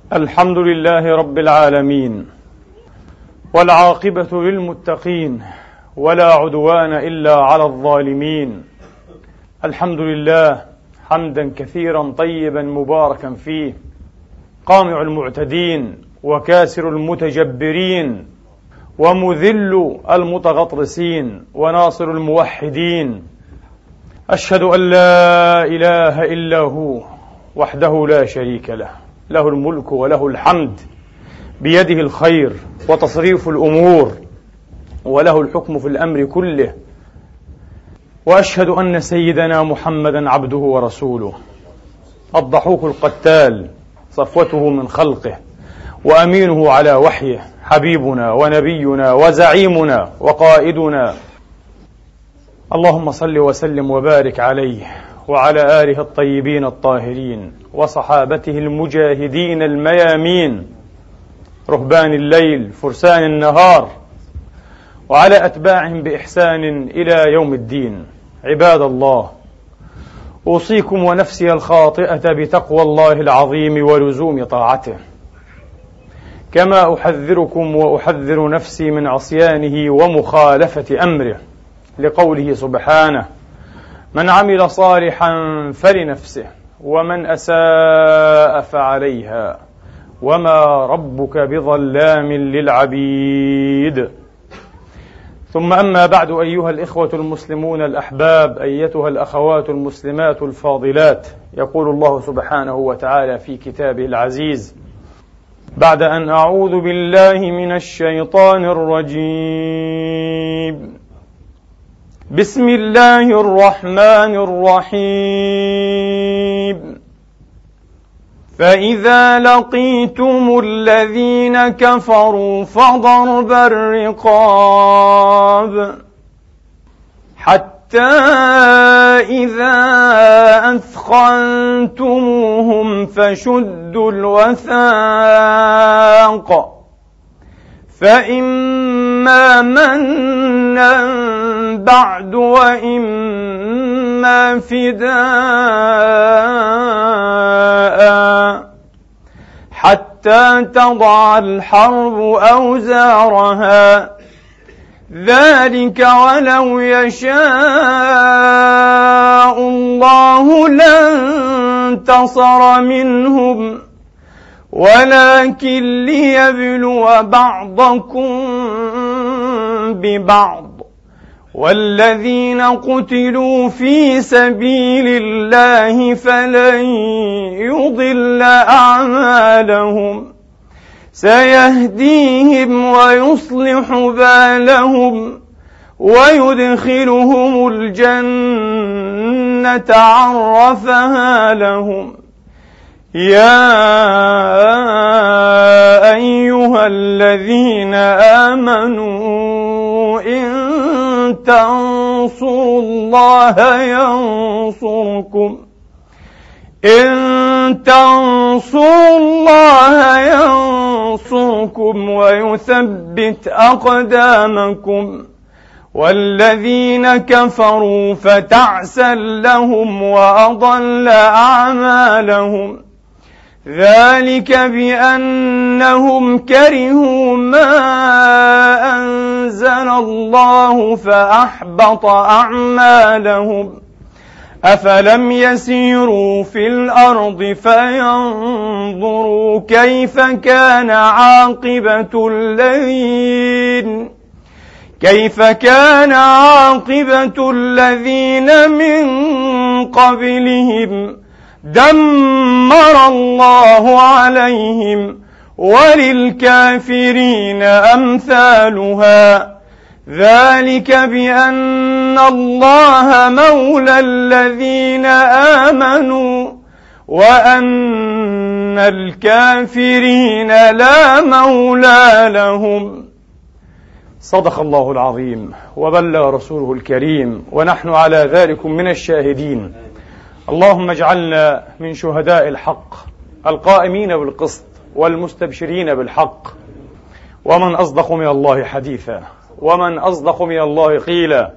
الحمد لله رب العالمين، والعاقبة للمتقين، ولا عدوان إلا على الظالمين. الحمد لله حمدا كثيرا طيبا مباركا فيه، قامع المعتدين وكاسر المتجبرين ومذل المتغطرسين وناصر الموحدين. أشهد أن لا إله إلا هو وحده لا شريك له، له الملك وله الحمد، بيده الخير وتصريف الأمور، وله الحكم في الأمر كله. وأشهد أن سيدنا محمدا عبده ورسوله، الضحوك القتال، صفوته من خلقه وأمينه على وحيه، حبيبنا ونبينا وزعيمنا وقائدنا. اللهم صل وسلم وبارك عليه وعلى آله الطيبين الطاهرين وصحابته المجاهدين الميامين، رهبان الليل فرسان النهار، وعلى أتباعهم بإحسان إلى يوم الدين. عباد الله، أوصيكم ونفسي الخاطئة بتقوى الله العظيم ولزوم طاعته، كما أحذركم وأحذر نفسي من عصيانه ومخالفة أمره، لقوله سبحانه: من عمل صالحا فلنفسه ومن أساء فعليها وما ربك بظلام للعبيد. ثم أما بعد، أيها الإخوة المسلمون الأحباب، أيتها الأخوات المسلمات الفاضلات، يقول الله سبحانه وتعالى في كتابه العزيز بعد أن أعوذ بالله من الشيطان الرجيم: بسم الله الرحمن الرحيم: فإذا لقيتم الذين كفروا فضرب الرقاب حتى إذا أثخنتموهم فشدوا الوثاق، فإما منا بعد وإما فداء حتى تضع الحرب أوزارها، ذلك ولو يشاء الله لانتصر منهم، ولكن ليبلو بعضكم ببعض، والذين قتلوا في سبيل الله فلن يضل أعمالهم، سيهديهم ويصلح بالهم ويدخلهم الجنة عرفها لهم. يا أيها الذين آمنوا إن تنصروا الله ينصركم ويثبت أقدامكم، والذين كفروا فتعسا لهم وأضل أعمالهم، ذلك بأنهم كرهوا ما أنزل الله فأحبط أعمالهم. أفلم يسيروا في الأرض فينظروا كيف كان عاقبة الذين من قبلهم، دمر الله عليهم، وللكافرين أمثالها، ذلك بأن الله مولى الذين آمنوا وأن الكافرين لا مولى لهم. صدق الله العظيم وبلغ رسوله الكريم، ونحن على ذلك من الشاهدين. اللهم اجعلنا من شهداء الحق القائمين بالقسط والمستبشرين بالحق. ومن أصدق من الله حديثا، ومن أصدق من الله قيلا.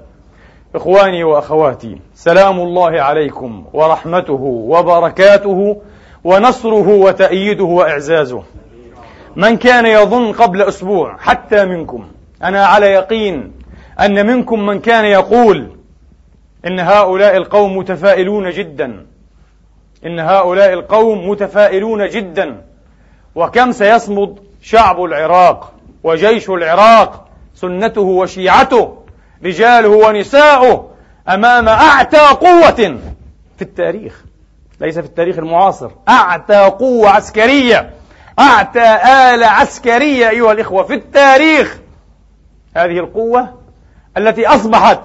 إخواني وأخواتي، سلام الله عليكم ورحمته وبركاته ونصره وتأييده وإعزازه. من كان يظن قبل أسبوع حتى منكم، أنا على يقين أن منكم من كان يقول إن هؤلاء القوم متفائلون جدا، إن هؤلاء القوم متفائلون جدا، وكم سيصمد شعب العراق وجيش العراق، سنته وشيعته، رجاله ونساؤه، أمام أعتى قوة في التاريخ، ليس في التاريخ المعاصر، أعتى قوة عسكرية، أعتى آلة عسكرية أيها الإخوة في التاريخ. هذه القوة التي أصبحت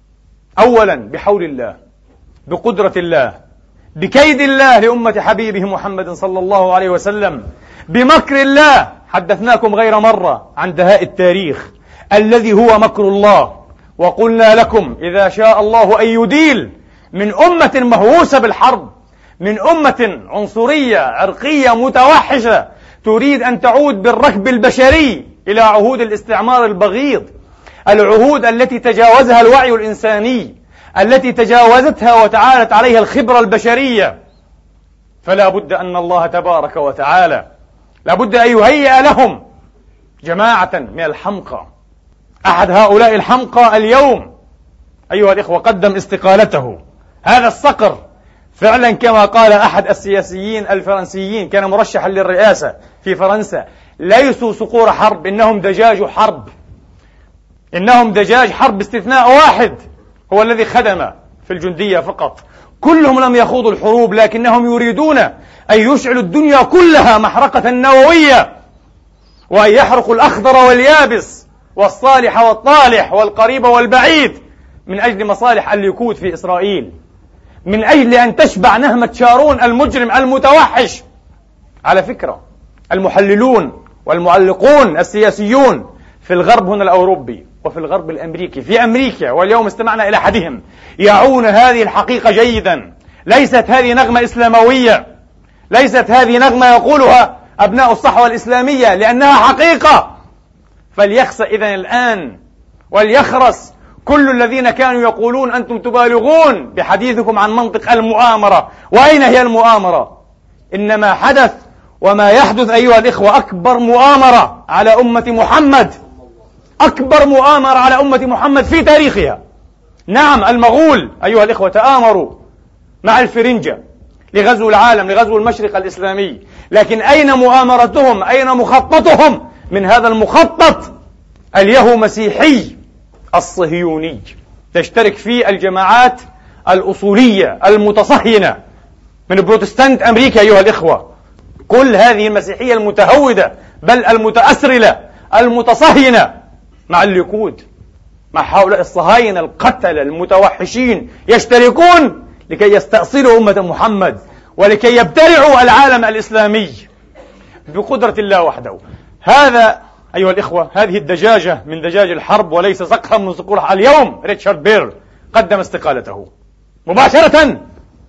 أولا بحول الله، بقدرة الله، بكيد الله لأمة حبيبه محمد صلى الله عليه وسلم، بمكر الله. حدثناكم غير مرة عن دهاء التاريخ الذي هو مكر الله، وقلنا لكم إذا شاء الله أن يديل من أمة مهووسة بالحرب، من أمة عنصرية عرقية متوحشة تريد أن تعود بالركب البشري إلى عهود الاستعمار البغيض، العهود التي تجاوزها الوعي الإنساني، التي تجاوزتها وتعالت عليها الخبرة البشرية، فلا بد أن الله تبارك وتعالى لا بد أن يهيئ لهم جماعة من الحمقى. أحد هؤلاء الحمقى اليوم أيها الإخوة قدم استقالته. هذا الصقر فعلا كما قال أحد السياسيين الفرنسيين، كان مرشحا للرئاسة في فرنسا، ليسوا صقور حرب، إنهم دجاج حرب، إنهم دجاج حرب، باستثناء واحد هو الذي خدم في الجندية فقط. كلهم لم يخوضوا الحروب، لكنهم يريدون أن يشعلوا الدنيا كلها محرقة نووية، وأن يحرقوا الأخضر واليابس والصالح والطالح والقريب والبعيد من أجل مصالح الليكود في إسرائيل، من أجل أن تشبع نهمة شارون المجرم المتوحش. على فكرة المحللون والمعلقون السياسيون في الغرب هنا الأوروبي وفي الغرب الأمريكي، في أمريكا واليوم استمعنا إلى أحدهم، يعون هذه الحقيقة جيدا. ليست هذه نغمة إسلاموية، ليست هذه نغمة يقولها أبناء الصحوة الإسلامية، لأنها حقيقة. فليخسأ إذن الآن وليخرس كل الذين كانوا يقولون أنتم تبالغون بحديثكم عن منطق المؤامرة. وأين هي المؤامرة؟ إنما حدث وما يحدث أيها الإخوة أكبر مؤامرة على أمة محمد، أكبر مؤامرة على أمة محمد في تاريخها. نعم المغول أيها الإخوة تآمروا مع الفرنجة لغزو العالم، لغزو المشرق الإسلامي، لكن أين مؤامرتهم؟ أين مخططهم من هذا المخطط اليهو مسيحي الصهيوني تشترك فيه الجماعات الأصولية المتصهينة من بروتستانت أمريكا أيها الإخوة؟ كل هذه المسيحية المتهودة بل المتأسرلة المتصهينة مع الليكود، مع هؤلاء الصهاينة القتلة المتوحشين، يشتركون لكي يستأصلوا أمة محمد ولكي يبتلعوا العالم الإسلامي بقدرة الله وحده. هذا أيها الإخوة هذه الدجاجة من دجاج الحرب وليس صقرا من صقورها. اليوم ريتشارد بيرل قدم استقالته مباشرة،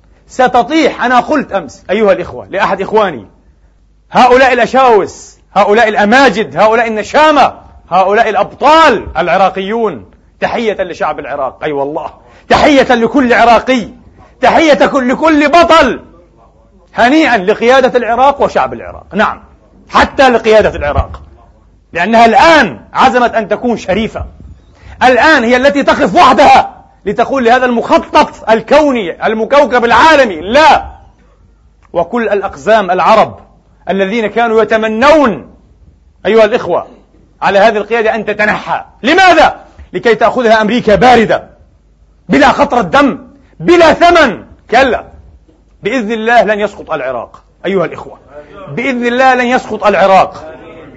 ستطيح. أنا قلت أمس أيها الإخوة لأحد إخواني، هؤلاء الأشاوس، هؤلاء الأماجد، هؤلاء النشامة، هؤلاء الأبطال العراقيون، تحية لشعب العراق، أي والله تحية لكل عراقي، تحية لكل بطل، هنيئا لقيادة العراق وشعب العراق، نعم حتى لقيادة العراق، لأنها الآن عزمت أن تكون شريفة. الآن هي التي تقف وحدها لتقول لهذا المخطط الكوني المكوكب العالمي لا. وكل الأقزام العرب الذين كانوا يتمنون أيها الإخوة على هذه القيادة أن تتنحى. لماذا؟ لكي تأخذها أمريكا باردة بلا خطرة دم بلا ثمن. كلا، بإذن الله لن يسقط العراق أيها الإخوة، بإذن الله لن يسقط العراق،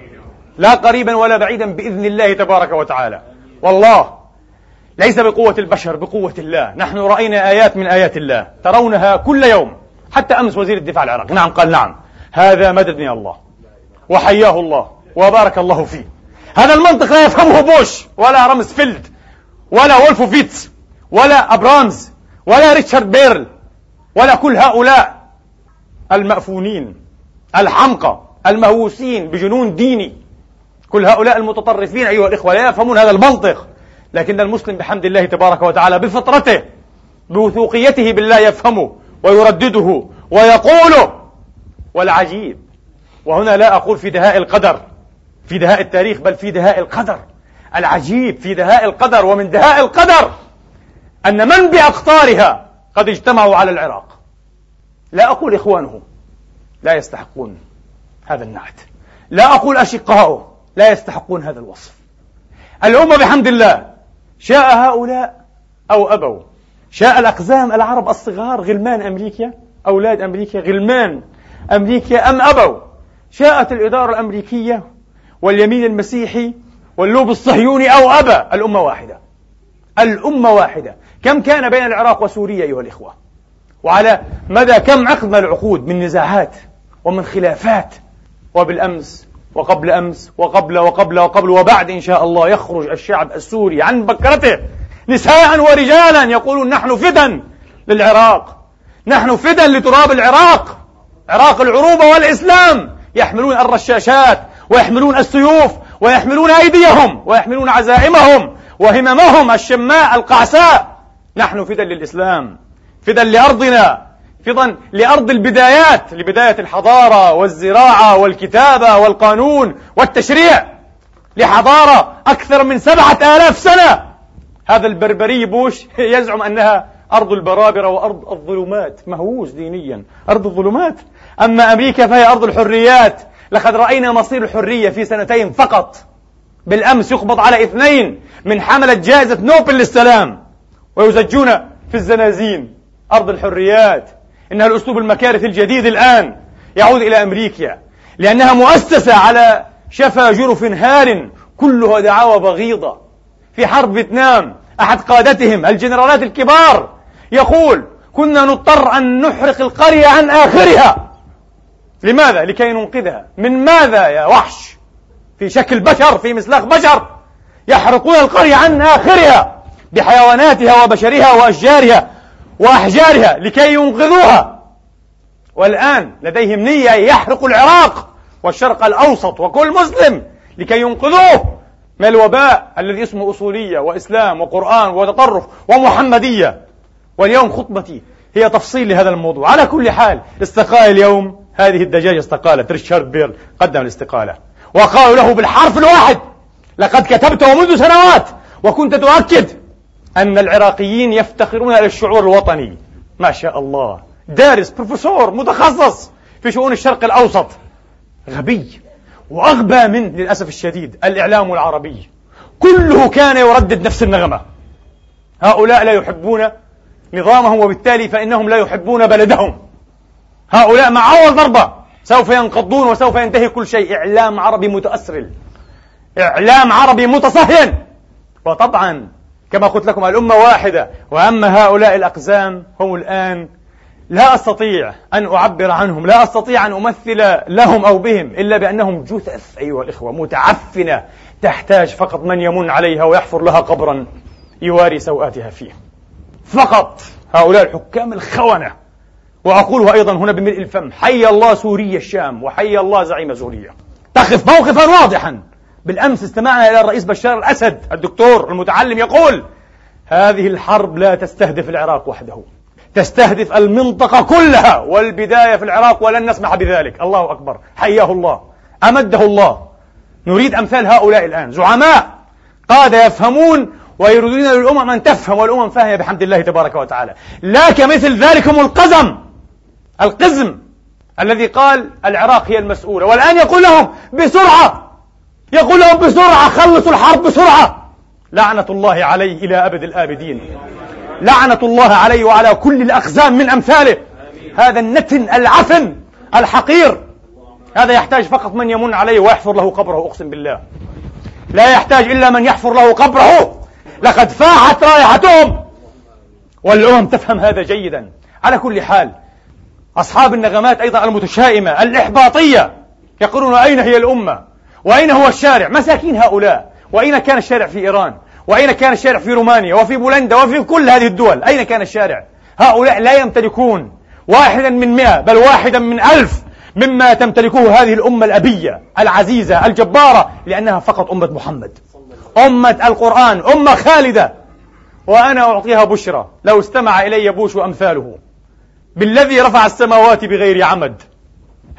لا قريبا ولا بعيدا بإذن الله تبارك وتعالى. والله ليس بقوة البشر، بقوة الله. نحن رأينا آيات من آيات الله ترونها كل يوم. حتى أمس وزير الدفاع العراقي نعم قال نعم هذا مدد من الله وحياه الله وبارك الله فيه. هذا المنطق لا يفهمه بوش ولا رامسفيلد ولا وولفوفيتس ولا أبرامز ولا ريتشارد بيرل ولا كل هؤلاء المأفونين الحمقى المهووسين بجنون ديني. كل هؤلاء المتطرفين أيها الإخوة لا يفهمون هذا المنطق. لكن المسلم بحمد الله تبارك وتعالى بفطرته بوثوقيته بالله يفهمه ويردده ويقوله والعجيب، وهنا لا أقول في دهاء القدر في دهاء التاريخ، بل في دهاء القدر، العجيب في دهاء القدر ومن دهاء القدر أن من بأقطارها قد اجتمعوا على العراق. لا أقول إخوانه، لا يستحقون هذا النعت، لا أقول أشقائه، لا يستحقون هذا الوصف. الأمة بحمد الله، شاء هؤلاء أو أبوا، شاء الأقزام العرب الصغار غلمان أمريكا، أولاد أمريكا غلمان أمريكا، أم أبوا، شاءت الإدارة الأمريكية واليمين المسيحي واللوب الصهيوني أو أبى، الأمة واحدة، الأمة واحدة. كم كان بين العراق وسوريا أيها الإخوة، وعلى مدى كم عقد من العقود من نزاعات ومن خلافات، وبالأمس وقبل أمس وقبل وقبل وقبل وبعد إن شاء الله يخرج الشعب السوري عن بكرته نساء ورجالا يقولون نحن فدى للعراق، نحن فدى لتراب العراق، عراق العروبة والإسلام، يحملون الرشاشات ويحملون السيوف ويحملون أيديهم ويحملون عزائمهم وهممهم الشماء القعساء. نحن فدى للإسلام، فدى لأرضنا، فدى لأرض البدايات، لبداية الحضارة والزراعة والكتابة والقانون والتشريع، لحضارة أكثر من 7000 سنة. هذا البربري بوش يزعم أنها أرض البرابرة وأرض الظلمات، مهووس دينيا، أرض الظلمات. أما أمريكا فهي أرض الحريات. لقد رأينا مصير الحرية في 2 فقط. بالأمس يقبض على 2 من حملة جائزة نوبل للسلام ويزجون في الزنازين. أرض الحريات إنها الأسلوب المكارثي الجديد الآن يعود إلى أمريكا، لأنها مؤسسة على شفا جرف هار كلها دعاوى بغيضة. في حرب فيتنام أحد قادتهم الجنرالات الكبار يقول كنا نضطر أن نحرق القرية عن آخرها. لماذا؟ لكي ننقذها. من ماذا يا وحش؟ في شكل بشر، في مسلاخ بشر، يحرقون القرية عن آخرها بحيواناتها وبشرها وأشجارها وأحجارها لكي ينقذوها. والآن لديهم نية يحرقوا العراق والشرق الأوسط وكل مسلم لكي ينقذوه من الوباء الذي اسمه أصولية وإسلام وقرآن وتطرف ومحمدية. واليوم خطبتي هي تفصيل لهذا الموضوع. على كل حال، استقال اليوم هذه الدجاجة، استقالت. ريتشارد بيرل قدم الاستقالة وقالوا له بالحرف الواحد لقد كتبته منذ سنوات وكنت تؤكد أن العراقيين يفتخرون إلى الشعور الوطني. ما شاء الله، دارس، بروفيسور متخصص في شؤون الشرق الأوسط. غبي وأغبى من للأسف الشديد الإعلام العربي، كله كان يردد نفس النغمة. هؤلاء لا يحبون نظامهم وبالتالي فإنهم لا يحبون بلدهم. هؤلاء مع أول ضربة سوف ينقضون وسوف ينتهي كل شيء. إعلام عربي متأسرل، إعلام عربي متصهين. وطبعا كما قلت لكم الأمة واحدة. وأما هؤلاء الأقزام هم الآن لا أستطيع أن أعبر عنهم، لا أستطيع أن أمثل لهم أو بهم إلا بأنهم جثث أيها الإخوة متعفنة تحتاج فقط من يمن عليها ويحفر لها قبرا يواري سوآتها فيه فقط. هؤلاء الحكام الخونة. وأقولها أيضا هنا بملء الفم: حي الله سوريا الشام وحي الله زعيم سوريا. تقف موقفا واضحا. بالأمس استمعنا إلى الرئيس بشار الأسد الدكتور المتعلم يقول هذه الحرب لا تستهدف العراق وحده، تستهدف المنطقة كلها، والبداية في العراق ولن نسمح بذلك. الله أكبر، حياه الله، أمده الله. نريد أمثال هؤلاء الآن، زعماء قادة يفهمون ويريدون للأمم أن تفهم، والأمم فاهمة بحمد الله تبارك وتعالى. لا كمثل ذلكم القزم الذي قال العراق هي المسؤولة، والآن يقول لهم بسرعة خلصوا الحرب بسرعة. لعنة الله عليه إلى أبد الآبدين، لعنة الله عليه وعلى كل الأقزام من أمثاله. هذا النتن العفن الحقير، هذا يحتاج فقط من يمن عليه ويحفر له قبره. أقسم بالله لا يحتاج إلا من يحفر له قبره. لقد فاحت رائحتهم، والأمم تفهم هذا جيدا. على كل حال، أصحاب النغمات أيضا المتشائمة الإحباطية يقولون أين هي الأمة؟ وأين هو الشارع؟ مساكين هؤلاء. وأين كان الشارع في إيران؟ وأين كان الشارع في رومانيا وفي بولندا وفي كل هذه الدول؟ أين كان الشارع؟ هؤلاء لا يمتلكون 1 من 100 بل 1 من 1000 مما تمتلكه هذه الأمة الأبية العزيزة الجبارة، لأنها فقط أمة محمد، أمة القرآن، أمة خالدة. وأنا أعطيها بشرى لو استمع إلي بوش وأمثاله بالذي رفع السماوات بغير عمد.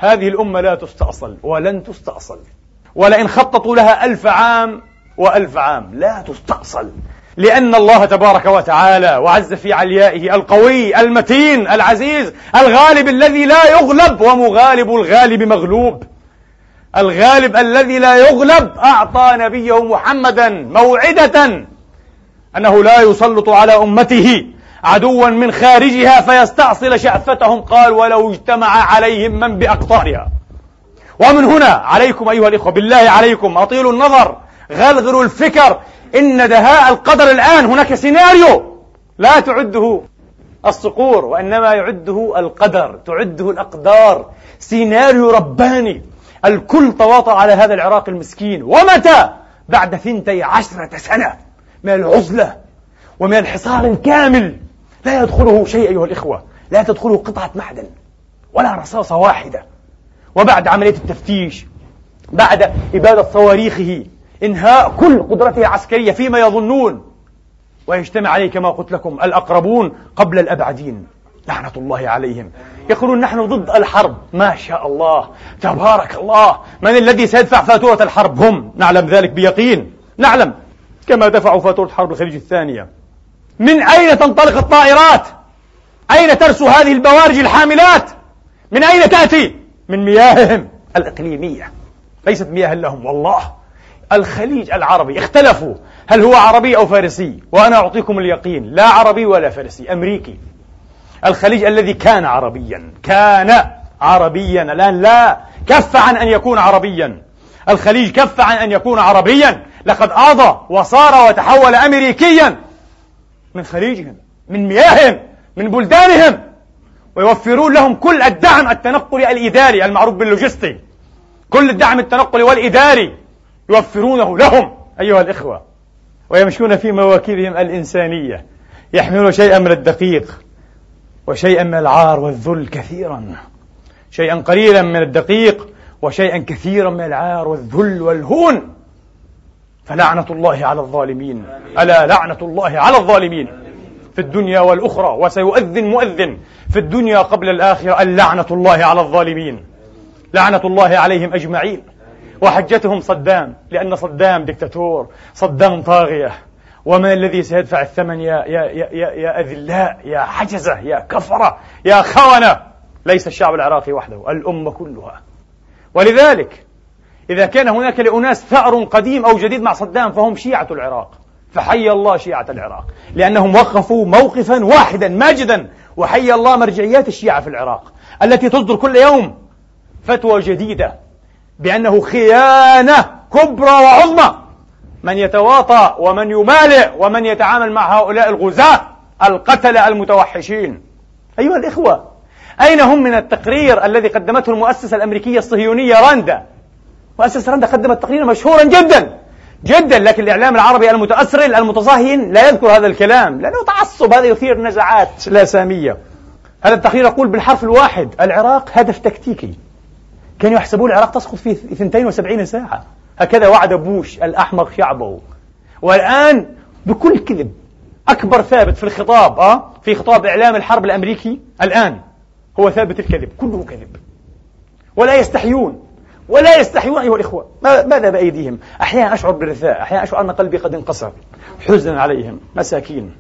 هذه الأمة لا تستأصل ولن تستأصل، ولئن خططوا لها 1000 عام و1000 عام لا تستأصل، لأن الله تبارك وتعالى وعز في عليائه القوي المتين العزيز الغالب الذي لا يغلب، ومغالب الغالب مغلوب، الغالب الذي لا يغلب أعطى نبيه محمدا موعدة أنه لا يسلط على أمته عدوا من خارجها فيستأصل شأفتهم، قال ولو اجتمع عليهم من بأقطارها. ومن هنا عليكم أيها الإخوة، بالله عليكم أطيلوا النظر، غلغلوا الفكر، إن دهاء القدر الآن هناك سيناريو لا تعده الصقور وإنما يعده القدر، تعده الأقدار، سيناريو رباني. الكل تواطأ على هذا العراق المسكين، ومتى؟ بعد 12 سنة من العزلة ومن الحصار الكامل، لا يدخله شيء أيها الإخوة، لا تدخله قطعة معدن ولا رصاصة واحدة. وبعد عملية التفتيش، بعد إبادة صواريخه، إنهاء كل قدرته العسكرية فيما يظنون، ويجتمع عليه كما قلت لكم الأقربون قبل الأبعدين لعنة الله عليهم، يقولون نحن ضد الحرب. ما شاء الله تبارك الله، من الذي سيدفع فاتورة الحرب؟ هم، نعلم ذلك بيقين، نعلم كما دفعوا فاتورة حرب الخليج الثانية. من أين تنطلق الطائرات؟ أين ترسو هذه البوارج الحاملات؟ من أين تأتي؟ من مياههم الإقليمية، ليست مياه لهم والله. الخليج العربي اختلفوا هل هو عربي أو فارسي، وأنا أعطيكم اليقين لا عربي ولا فارسي، أمريكي. الخليج الذي كان عربيا الآن لا، كف عن أن يكون عربيا. الخليج كف عن أن يكون عربيا، لقد آضى وصار وتحول أمريكيا من خليجهم، من مياههم، من بلدانهم، ويوفرون لهم كل الدعم التنقلي الإداري المعروف باللوجستي، كل الدعم التنقلي والإداري يوفرونه لهم أيها الإخوة، ويمشون في مواكبهم الإنسانية، يحملون شيئا من الدقيق وشيئا من العار والذل كثيرا، شيئا قليلا من الدقيق وشيئا كثيرا من العار والذل والهون. فلعنة الله على الظالمين، ألا لعنة الله على الظالمين في الدنيا والأخرى، وسيؤذن مؤذن في الدنيا قبل الآخرة، اللعنة الله على الظالمين، لعنة الله عليهم أجمعين. وحجتهم صدام، لأن صدام دكتاتور، صدام طاغية، ومن الذي سيدفع الثمن يا أذلاء، يا حجزة، يا كفرة، يا خونة؟ ليس الشعب العراقي وحده، الأمة كلها. ولذلك إذا كان هناك لأناس ثأر قديم أو جديد مع صدام فهم شيعة العراق، فحي الله شيعة العراق، لأنهم وقفوا موقفا واحدا ماجدا، وحي الله مرجعيات الشيعة في العراق التي تصدر كل يوم فتوى جديدة بأنه خيانة كبرى وعظمى من يتواطأ ومن يمالئ ومن يتعامل مع هؤلاء الغزاة القتلة المتوحشين. أيها الإخوة، أين هم من التقرير الذي قدمته المؤسسة الأمريكية الصهيونية راندا؟ مؤسسة راندا قدمت تقريرا مشهورا جدا جدا، لكن الإعلام العربي المتأسرل المتصهين لا يذكر هذا الكلام لأنه تعصب، هذا يثير نزعات لا سامية. هذا التقرير يقول بالحرف الواحد: العراق هدف تكتيكي. كانوا يحسبون العراق تسقط في 72 ساعة، هكذا وعد بوش الأحمق شعبه. والآن بكل كذب، أكبر ثابت في الخطاب في خطاب إعلام الحرب الأمريكي الآن هو ثابت الكذب، كله كذب، ولا يستحيون أيها الإخوة. ماذا بأيديهم؟ أحيانا أشعر بالرثاء، أحيانا أشعر أن قلبي قد انقسر حزنا عليهم، مساكين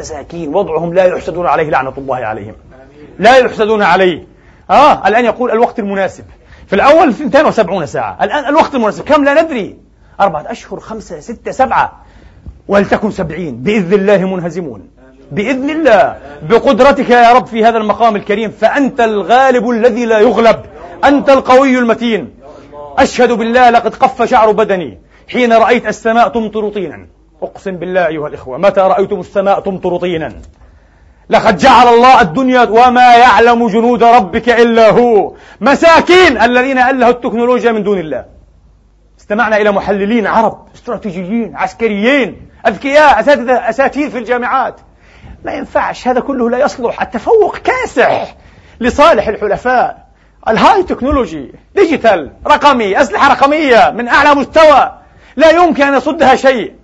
وضعهم لا يحسدون عليه، لعنة الله عليهم، لا يحسدون عليه. الآن يقول الوقت المناسب، في الأول 72 ساعة، الآن الوقت المناسب كم لا ندري، 4 أشهر، 5 6 7، ولتكن 70 بإذن الله منهزمون، بإذن الله، بقدرتك يا رب في هذا المقام الكريم، فأنت الغالب الذي لا يغلب، أنت القوي المتين. أشهد بالله لقد قف شعر بدني حين رأيت السماء تمطر طينا، أقسم بالله أيها الإخوة متى رأيتم السماء تمطر طينا؟ لقد جعل الله الدنيا وما يعلم جنود ربك إلا هو. مساكين الذين ألهوا التكنولوجيا من دون الله. استمعنا إلى محللين عرب استراتيجيين عسكريين أذكياء أساتذة في الجامعات. ما ينفعش، هذا كله لا يصلح، التفوق كاسح لصالح الحلفاء. الهاي تكنولوجي، ديجيتال، رقمي، أسلحة رقمية من أعلى مستوى، لا يمكن أن يصدها شيء.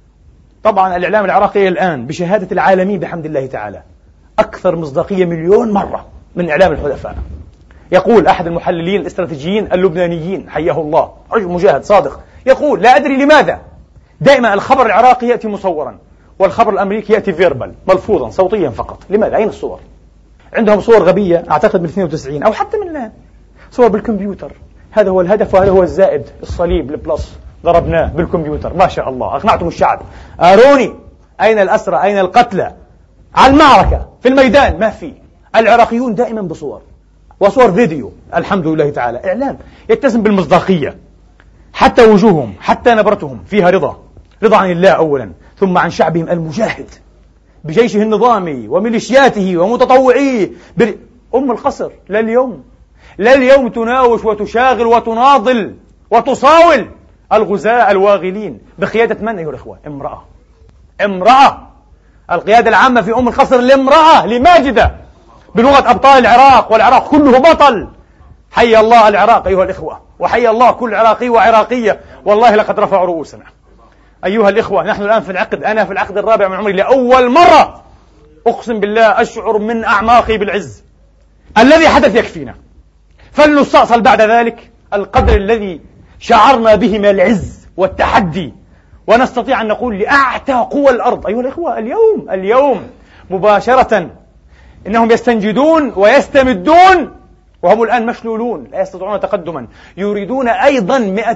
طبعا الإعلام العراقي الآن بشهادة العالمين بحمد الله تعالى أكثر مصداقية 1,000,000 مرة من إعلام الحلفاء. يقول أحد المحللين الاستراتيجيين اللبنانيين حياه الله، رجل مجاهد صادق، يقول: لا أدري لماذا دائما الخبر العراقي يأتي مصورا والخبر الأمريكي يأتي فيربال، ملفوظا صوتيا فقط. لماذا؟ أين الصور؟ عندهم صور غبية أعتقد من 92 أو حتى من الآن، صور بالكمبيوتر. هذا هو الهدف وهذا هو الزائد، الصليب البلس ضربناه بالكمبيوتر، ما شاء الله أقنعتم الشعب. أروني أين الأسرى، أين القتلى؟ على المعركة في الميدان ما في. العراقيون دائما بصور وصور فيديو، الحمد لله تعالى. إعلام يتسم بالمصداقية، حتى وجوههم حتى نبرتهم فيها رضا عن الله أولا، ثم عن شعبهم المجاهد بجيشه النظامي وميليشياته ومتطوعيه. أم القصر لا اليوم تناوش وتشاغل وتناضل وتصاول الغزاة الواغلين بقيادة من أيها الإخوة؟ امرأة. القيادة العامة في أم القصر لامرأة، لماجدة، بلغة أبطال العراق، والعراق كله بطل. حي الله العراق أيها الإخوة، وحي الله كل عراقي وعراقية، والله لقد رفعوا رؤوسنا أيها الإخوة. نحن الآن في العقد، أنا في العقد الرابع من عمري لأول مرة، أقسم بالله أشعر من أعماقي بالعز. الذي حدث يكفينا، فلنستأصل بعد ذلك القدر الذي شعرنا به من العز والتحدي، ونستطيع أن نقول لأعتى قوى الأرض أيها الإخوة: اليوم مباشرة إنهم يستنجدون ويستمدون، وهم الآن مشلولون لا يستطيعون تقدما، يريدون أيضا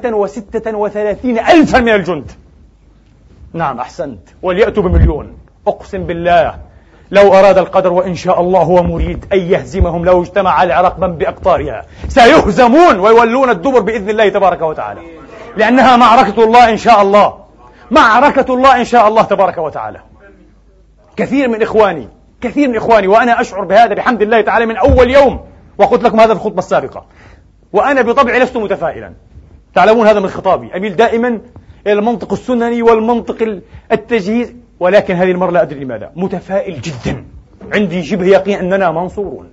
136 ألفا من الجند. نعم أحسنت، وليأتوا بمليون. أقسم بالله لو أراد القدر وإن شاء الله هو مريد أن يهزمهم لو اجتمع العراق من بأقطارها، سيهزمون ويولون الدبر بإذن الله تبارك وتعالى، لأنها معركة الله إن شاء الله، معركة الله إن شاء الله تبارك وتعالى. كثير من إخواني وأنا أشعر بهذا بحمد الله تعالى من أول يوم، وقلت لكم هذا في الخطبة السابقة، وأنا بطبعي لست متفائلا، تعلمون هذا من خطابي، أميل دائما إلى المنطق السنني والمنطق التجهيز، ولكن هذه المرة لا أدري لماذا متفائل جدا، عندي شبه يقين أننا منصورون.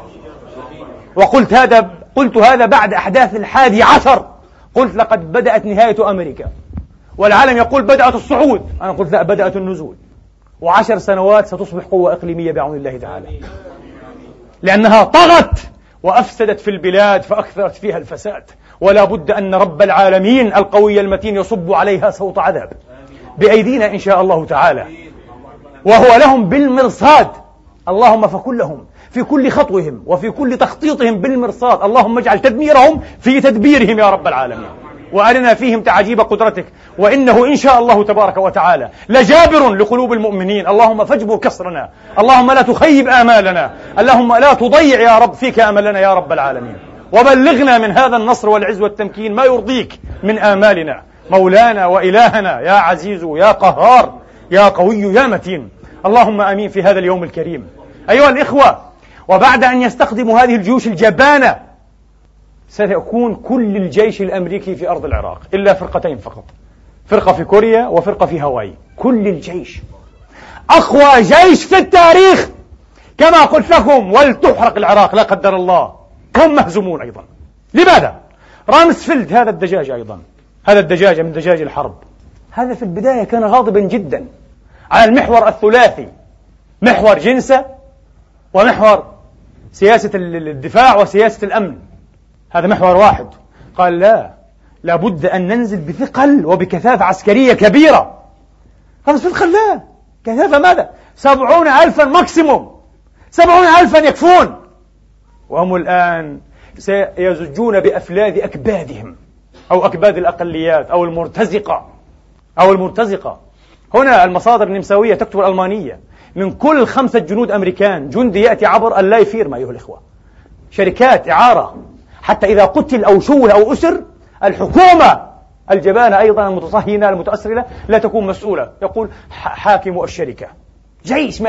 وقلت هذا بعد أحداث 11، قلت لقد بدأت نهاية أمريكا، والعالم يقول بدأت الصعود، أنا قلت لا، بدأت النزول، و10 سنوات ستصبح قوة إقليمية بعون الله تعالى، لأنها طغت وأفسدت في البلاد فأكثرت فيها الفساد، ولا بد أن رب العالمين القوي المتين يصب عليها صوت عذاب بأيدينا إن شاء الله تعالى، وهو لهم بالمرصاد. اللهم فكن لهم في كل خطوهم وفي كل تخطيطهم بالمرصاد، اللهم اجعل تدميرهم في تدبيرهم يا رب العالمين، وأرنا فيهم تعجيب قدرتك، وإنه إن شاء الله تبارك وتعالى لجابر لقلوب المؤمنين. اللهم فاجبر كسرنا، اللهم لا تخيب آمالنا، اللهم لا تضيع يا رب فيك أملنا يا رب العالمين، وبلغنا من هذا النصر والعز والتمكين ما يرضيك من آمالنا مولانا وإلهنا يا عزيز يا قهار يا قوي يا متين. اللهم آمين في هذا اليوم الكريم. أيها الإخوة، وبعد أن يستخدموا هذه الجيوش الجبانة، سيكون كل الجيش الأمريكي في أرض العراق إلا فرقتين فقط، فرقة في كوريا وفرقة في هاواي. كل الجيش، أقوى جيش في التاريخ كما قلت لكم، ولتحرق العراق لا قدر الله. هم مهزومون أيضا. لماذا؟ رامسفيلد هذا الدجاج أيضا، هذا الدجاج من دجاج الحرب، هذا في البداية كان غاضبا جدا على المحور الثلاثي، محور جنسة ومحور سياسة الدفاع وسياسة الأمن، هذا محور واحد. قال لا بد أن ننزل بثقل وبكثافة عسكرية كبيرة. رامسفيلد قال لا، كثافة ماذا؟ 70,000 ماكسيموم، 70,000 يكفون. وهم الآن سيزجون بأفلاذ أكبادهم أو أكباد الأقليات أو المرتزقة. هنا المصادر النمساوية تكتب الألمانية، من كل 5 جنود أمريكان جندي يأتي عبر اللاي فيرما أيها الإخوة، شركات إعارة، حتى إذا قتل أو شوه أو أسر الحكومة الجبانة أيضا المتصهينة المتأسرلة لا تكون مسؤولة، يقول حاكم الشركة. جيش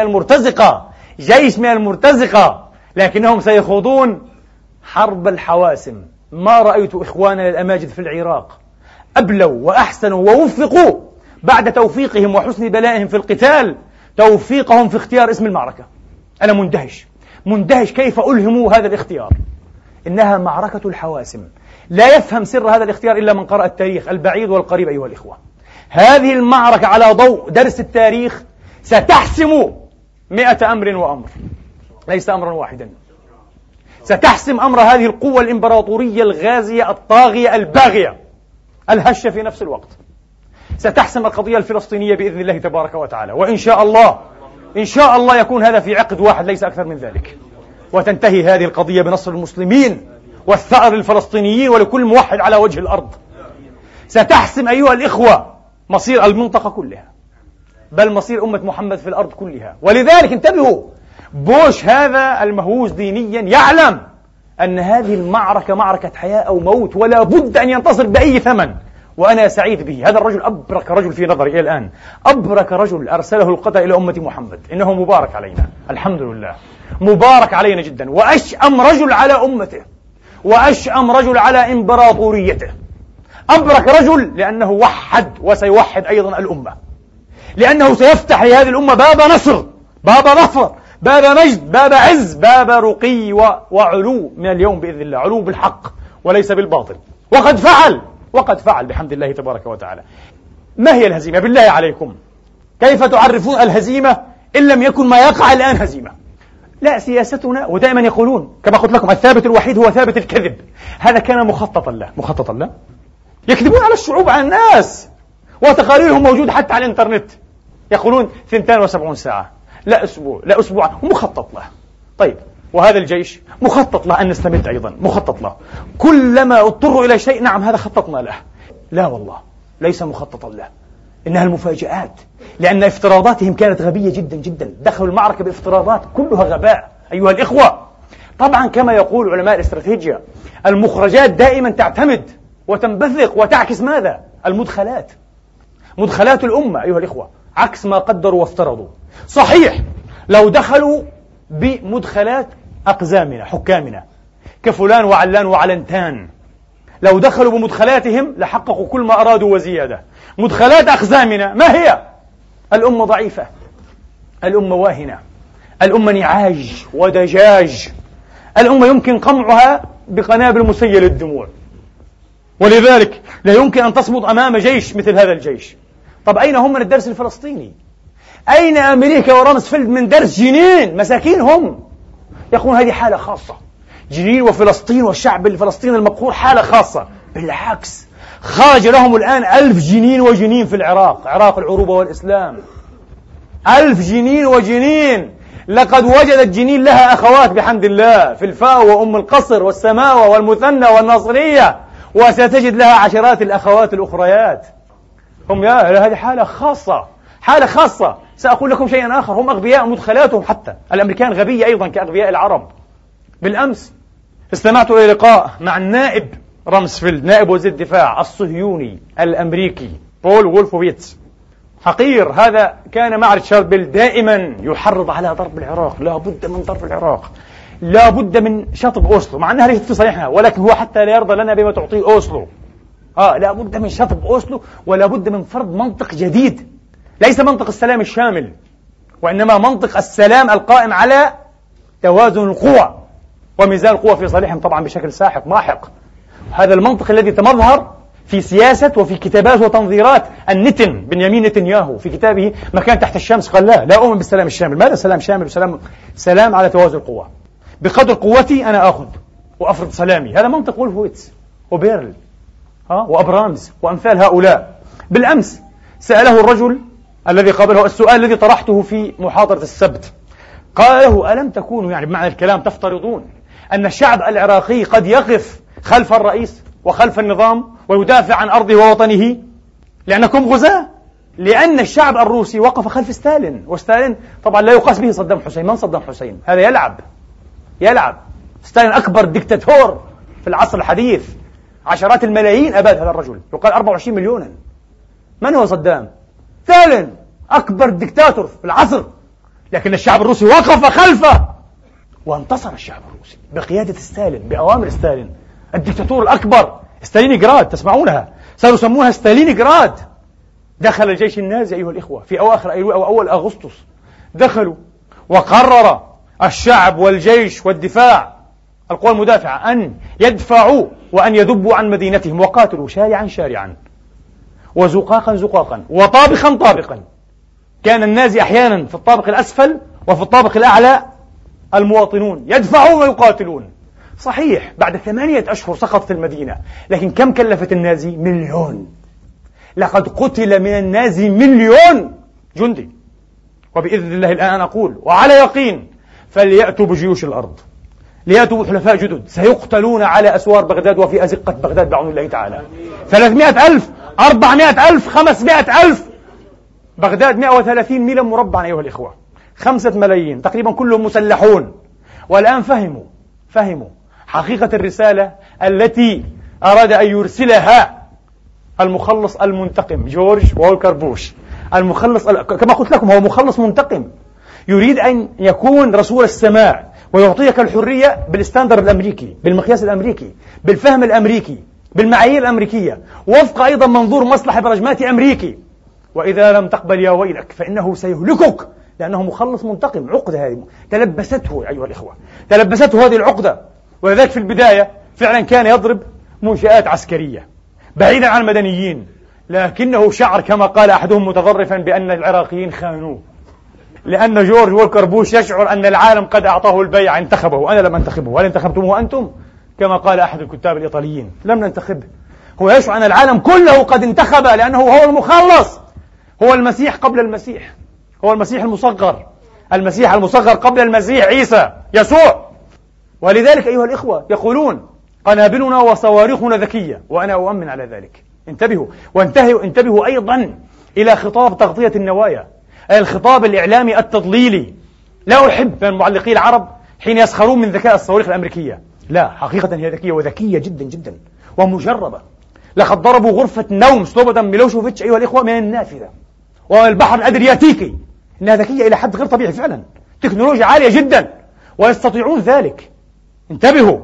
من المرتزقة، لكنهم سيخوضون حرب الحواسم. ما رأيت إخواننا الأماجد في العراق أبلوا وأحسنوا ووفقوا بعد توفيقهم وحسن بلائهم في القتال، توفيقهم في اختيار اسم المعركة. أنا مندهش كيف ألهموا هذا الاختيار. إنها معركة الحواسم، لا يفهم سر هذا الاختيار إلا من قرأ التاريخ البعيد والقريب أيها الإخوة. هذه المعركة على ضوء درس التاريخ ستحسم 100 أمر وأمر، ليس أمرا واحدا. ستحسم أمر هذه القوة الإمبراطورية الغازية الطاغية الباغية الهشة في نفس الوقت. ستحسم القضية الفلسطينية بإذن الله تبارك وتعالى، وإن شاء الله إن شاء الله يكون هذا في عقد واحد ليس أكثر من ذلك، وتنتهي هذه القضية بنصر المسلمين والثأر للفلسطينيين ولكل موحد على وجه الأرض. ستحسم أيها الإخوة مصير المنطقة كلها، بل مصير أمة محمد في الأرض كلها. ولذلك انتبهوا، بوش هذا المهووس دينيا يعلم أن هذه المعركة معركة حياة أو موت، ولا بد أن ينتصر بأي ثمن، وأنا سعيد به. هذا الرجل أبرك رجل في نظري إلى الآن، أبرك رجل أرسله القدر إلى أمة محمد. إنه مبارك علينا، الحمد لله، مبارك علينا جدا، وأشأم رجل على أمته، وأشأم رجل على إمبراطوريته. أبرك رجل لأنه وحد وسيوحد أيضا الأمة، لأنه سيفتح لهذه الأمة باب نصر، باب ظفر، باب مجد، باب عز، باب رقي وعلو من اليوم بإذن الله، علو بالحق وليس بالباطل. وقد فعل بحمد الله تبارك وتعالى. ما هي الهزيمة بالله عليكم؟ كيف تعرفون الهزيمة إن لم يكن ما يقع الآن هزيمة؟ لا، سياستنا، ودائما يقولون كما قلت لكم الثابت الوحيد هو ثابت الكذب. هذا كان مخططا له. يكذبون على الشعوب، على الناس، وتقاريرهم موجودة حتى على الإنترنت. يقولون 72 ساعة، لا أسبوع، لا أسبوع، مخطط له. طيب، وهذا الجيش مخطط له أن نستمد أيضا، مخطط له. كلما اضطروا إلى شيء، نعم هذا خططنا له. لا والله، ليس مخططا له، إنها المفاجآت، لأن افتراضاتهم كانت غبية جدا جدا. دخلوا المعركة بافتراضات كلها غباء أيها الإخوة. طبعا كما يقول علماء الاستراتيجيا، المخرجات دائما تعتمد وتنبثق وتعكس ماذا؟ المدخلات، مدخلات الأمة أيها الإخوة، عكس ما قدروا وافترضوا. صحيح لو دخلوا بمدخلات أقزامنا حكامنا كفلان وعلان وعلنتان، لو دخلوا بمدخلاتهم لحققوا كل ما أرادوا وزيادة. مدخلات أقزامنا ما هي؟ الأمة ضعيفة، الأمة واهنة، الأمة نعاج ودجاج، الأمة يمكن قمعها بقنابل مسيلة الدموع، ولذلك لا يمكن أن تصمد أمام جيش مثل هذا الجيش. طب أين هم من الدرس الفلسطيني؟ أين أمريكا ورامسفيلد من درس جنين؟ مساكين هم. يقولون هذه حالة خاصة، جنين وفلسطين والشعب الفلسطيني المقهور حالة خاصة. بالعكس، خرج لهم الآن 1000 جنين وجنين في العراق، عراق العروبة والإسلام. 1000 جنين وجنين. لقد وجدت جنين لها أخوات بحمد الله في الفاو وأم القصر والسماوة والمثنى والناصرية، وستجد لها عشرات الأخوات الأخريات. هم هذه حالة خاصة، حالة خاصة. سأقول لكم شيئا آخر، هم أغبياء مدخلاتهم، حتى الأمريكان غبية أيضا كأغبياء العرب. بالأمس استمعت إلى لقاء مع النائب رامسفيلد، نائب وزير الدفاع الصهيوني الأمريكي بول وولفوفيتس. حقير هذا، كان مع ريتشارد بيل دائما يحرض على ضرب العراق، لا بد من ضرب العراق، لا بد من شطب أوسلو، مع أنها ليست في صالحنا، ولكن هو حتى لا يرضى لنا بما تعطيه أوسلو. لا بد من شطب أوسلو، ولا بد من فرض منطق جديد، ليس منطق السلام الشامل، وإنما منطق السلام القائم على توازن القوى وميزان القوى في صالحهم طبعا بشكل ساحق ماحق. هذا المنطق الذي تمظهر في سياسة وفي كتابات وتنظيرات النتن بنيامين نتنياهو في كتابه مكان تحت الشمس، قال لا أؤمن بالسلام الشامل. ماذا سلام شامل؟ سلام على توازن القوى، بقدر قوتي أنا أخذ وأفرض سلامي. هذا منطق وولفويتس وبيرل وأبرامز وأمثال هؤلاء. بالأمس سأله الرجل الذي قابله السؤال الذي طرحته في محاضرة السبت، قال له ألم تكونوا يعني بمعنى الكلام تفترضون أن الشعب العراقي قد يقف خلف الرئيس وخلف النظام ويدافع عن أرضه ووطنه لأنكم غزاة؟ لأن الشعب الروسي وقف خلف ستالين، وستالين طبعا لا يقاس به صدام حسين. من صدام حسين؟ هذا يلعب. ستالين أكبر ديكتاتور في العصر الحديث، عشرات الملايين أباد هذا الرجل، يقال 24 مليونا. من هو صدام؟ ستالين أكبر ديكتاتور في العصر، لكن الشعب الروسي وقف خلفه وانتصر الشعب الروسي بقيادة ستالين، بأوامر ستالين الديكتاتور الأكبر. ستالينيغراد تسمعونها، صاروا يسمونها ستالينيغراد. دخل الجيش النازي أيها الإخوة في أواخر أيلول أو أول أغسطس، دخلوا وقرر الشعب والجيش والدفاع القوى المدافعة أن يدفعوا وأن يذبوا عن مدينتهم، وقاتلوا شارعا وزقاقا وطابقا. كان النازي أحيانا في الطابق الأسفل وفي الطابق الأعلى المواطنون يدفعون ويقاتلون. صحيح بعد 8 أشهر سقط في المدينة، لكن كم كلفت النازي؟ 1,000,000. لقد قتل من النازي 1,000,000 جندي. وبإذن الله الآن أقول وعلى يقين فليأتوا بجيوش الأرض، ليأتوا بحلفاء جدد، سيقتلون على أسوار بغداد وفي أزقة بغداد بعون الله تعالى. 300,000 400,000 500,000. بغداد 130 ميلا مربعا أيها الإخوة، 5 ملايين تقريبا، كلهم مسلحون. والآن فهموا حقيقة الرسالة التي أراد أن يرسلها المخلص المنتقم جورج وولكر بوش. المخلص كما قلت لكم هو مخلص منتقم، يريد أن يكون رسول السماء ويعطيك الحرية بالستاندرد الأمريكي، بالمقياس الأمريكي، بالفهم الأمريكي، بالمعايير الأمريكية، وفق أيضا منظور مصلحة براجماتي أمريكي. وإذا لم تقبل يا ويلك فإنه سيهلكك، لأنه مخلص منتقم. عقدة هذه تلبسته أيها الإخوة، تلبسته هذه العقدة. ولذلك في البداية فعلا كان يضرب منشآت عسكرية بعيدا عن المدنيين، لكنه شعر كما قال أحدهم متظرفا بأن العراقيين خانوه، لأن جورج وولكر بوش يشعر أن العالم قد أعطاه البيعة، انتخبه. أنا لم أنتخبه، هل انتخبتموه أنتم؟ كما قال أحد الكتاب الإيطاليين لم ننتخبه. هو يشعر أن العالم كله قد انتخب، لأنه هو المخلص، هو المسيح قبل المسيح، هو المسيح المصغر، المسيح المصغر قبل المسيح عيسى يسوع. ولذلك أيها الإخوة يقولون قنابلنا وصواريخنا ذكية، وأنا أؤمن على ذلك. انتبهوا، انتبهوا أيضا إلى خطاب تغطية النوايا، الخطاب الإعلامي التضليلي. لا أحب من المعلقين العرب حين يسخرون من ذكاء الصواريخ الأمريكية، لا، حقيقة هي ذكية، وذكية جدا جدا ومجربة. لقد ضربوا غرفة نوم سلوبودان ميلوشيفيتش أيها الإخوة من النافذة والبحر الأدرياتيكي. إنها ذكية إلى حد غير طبيعي فعلا، تكنولوجيا عالية جدا ويستطيعون ذلك. انتبهوا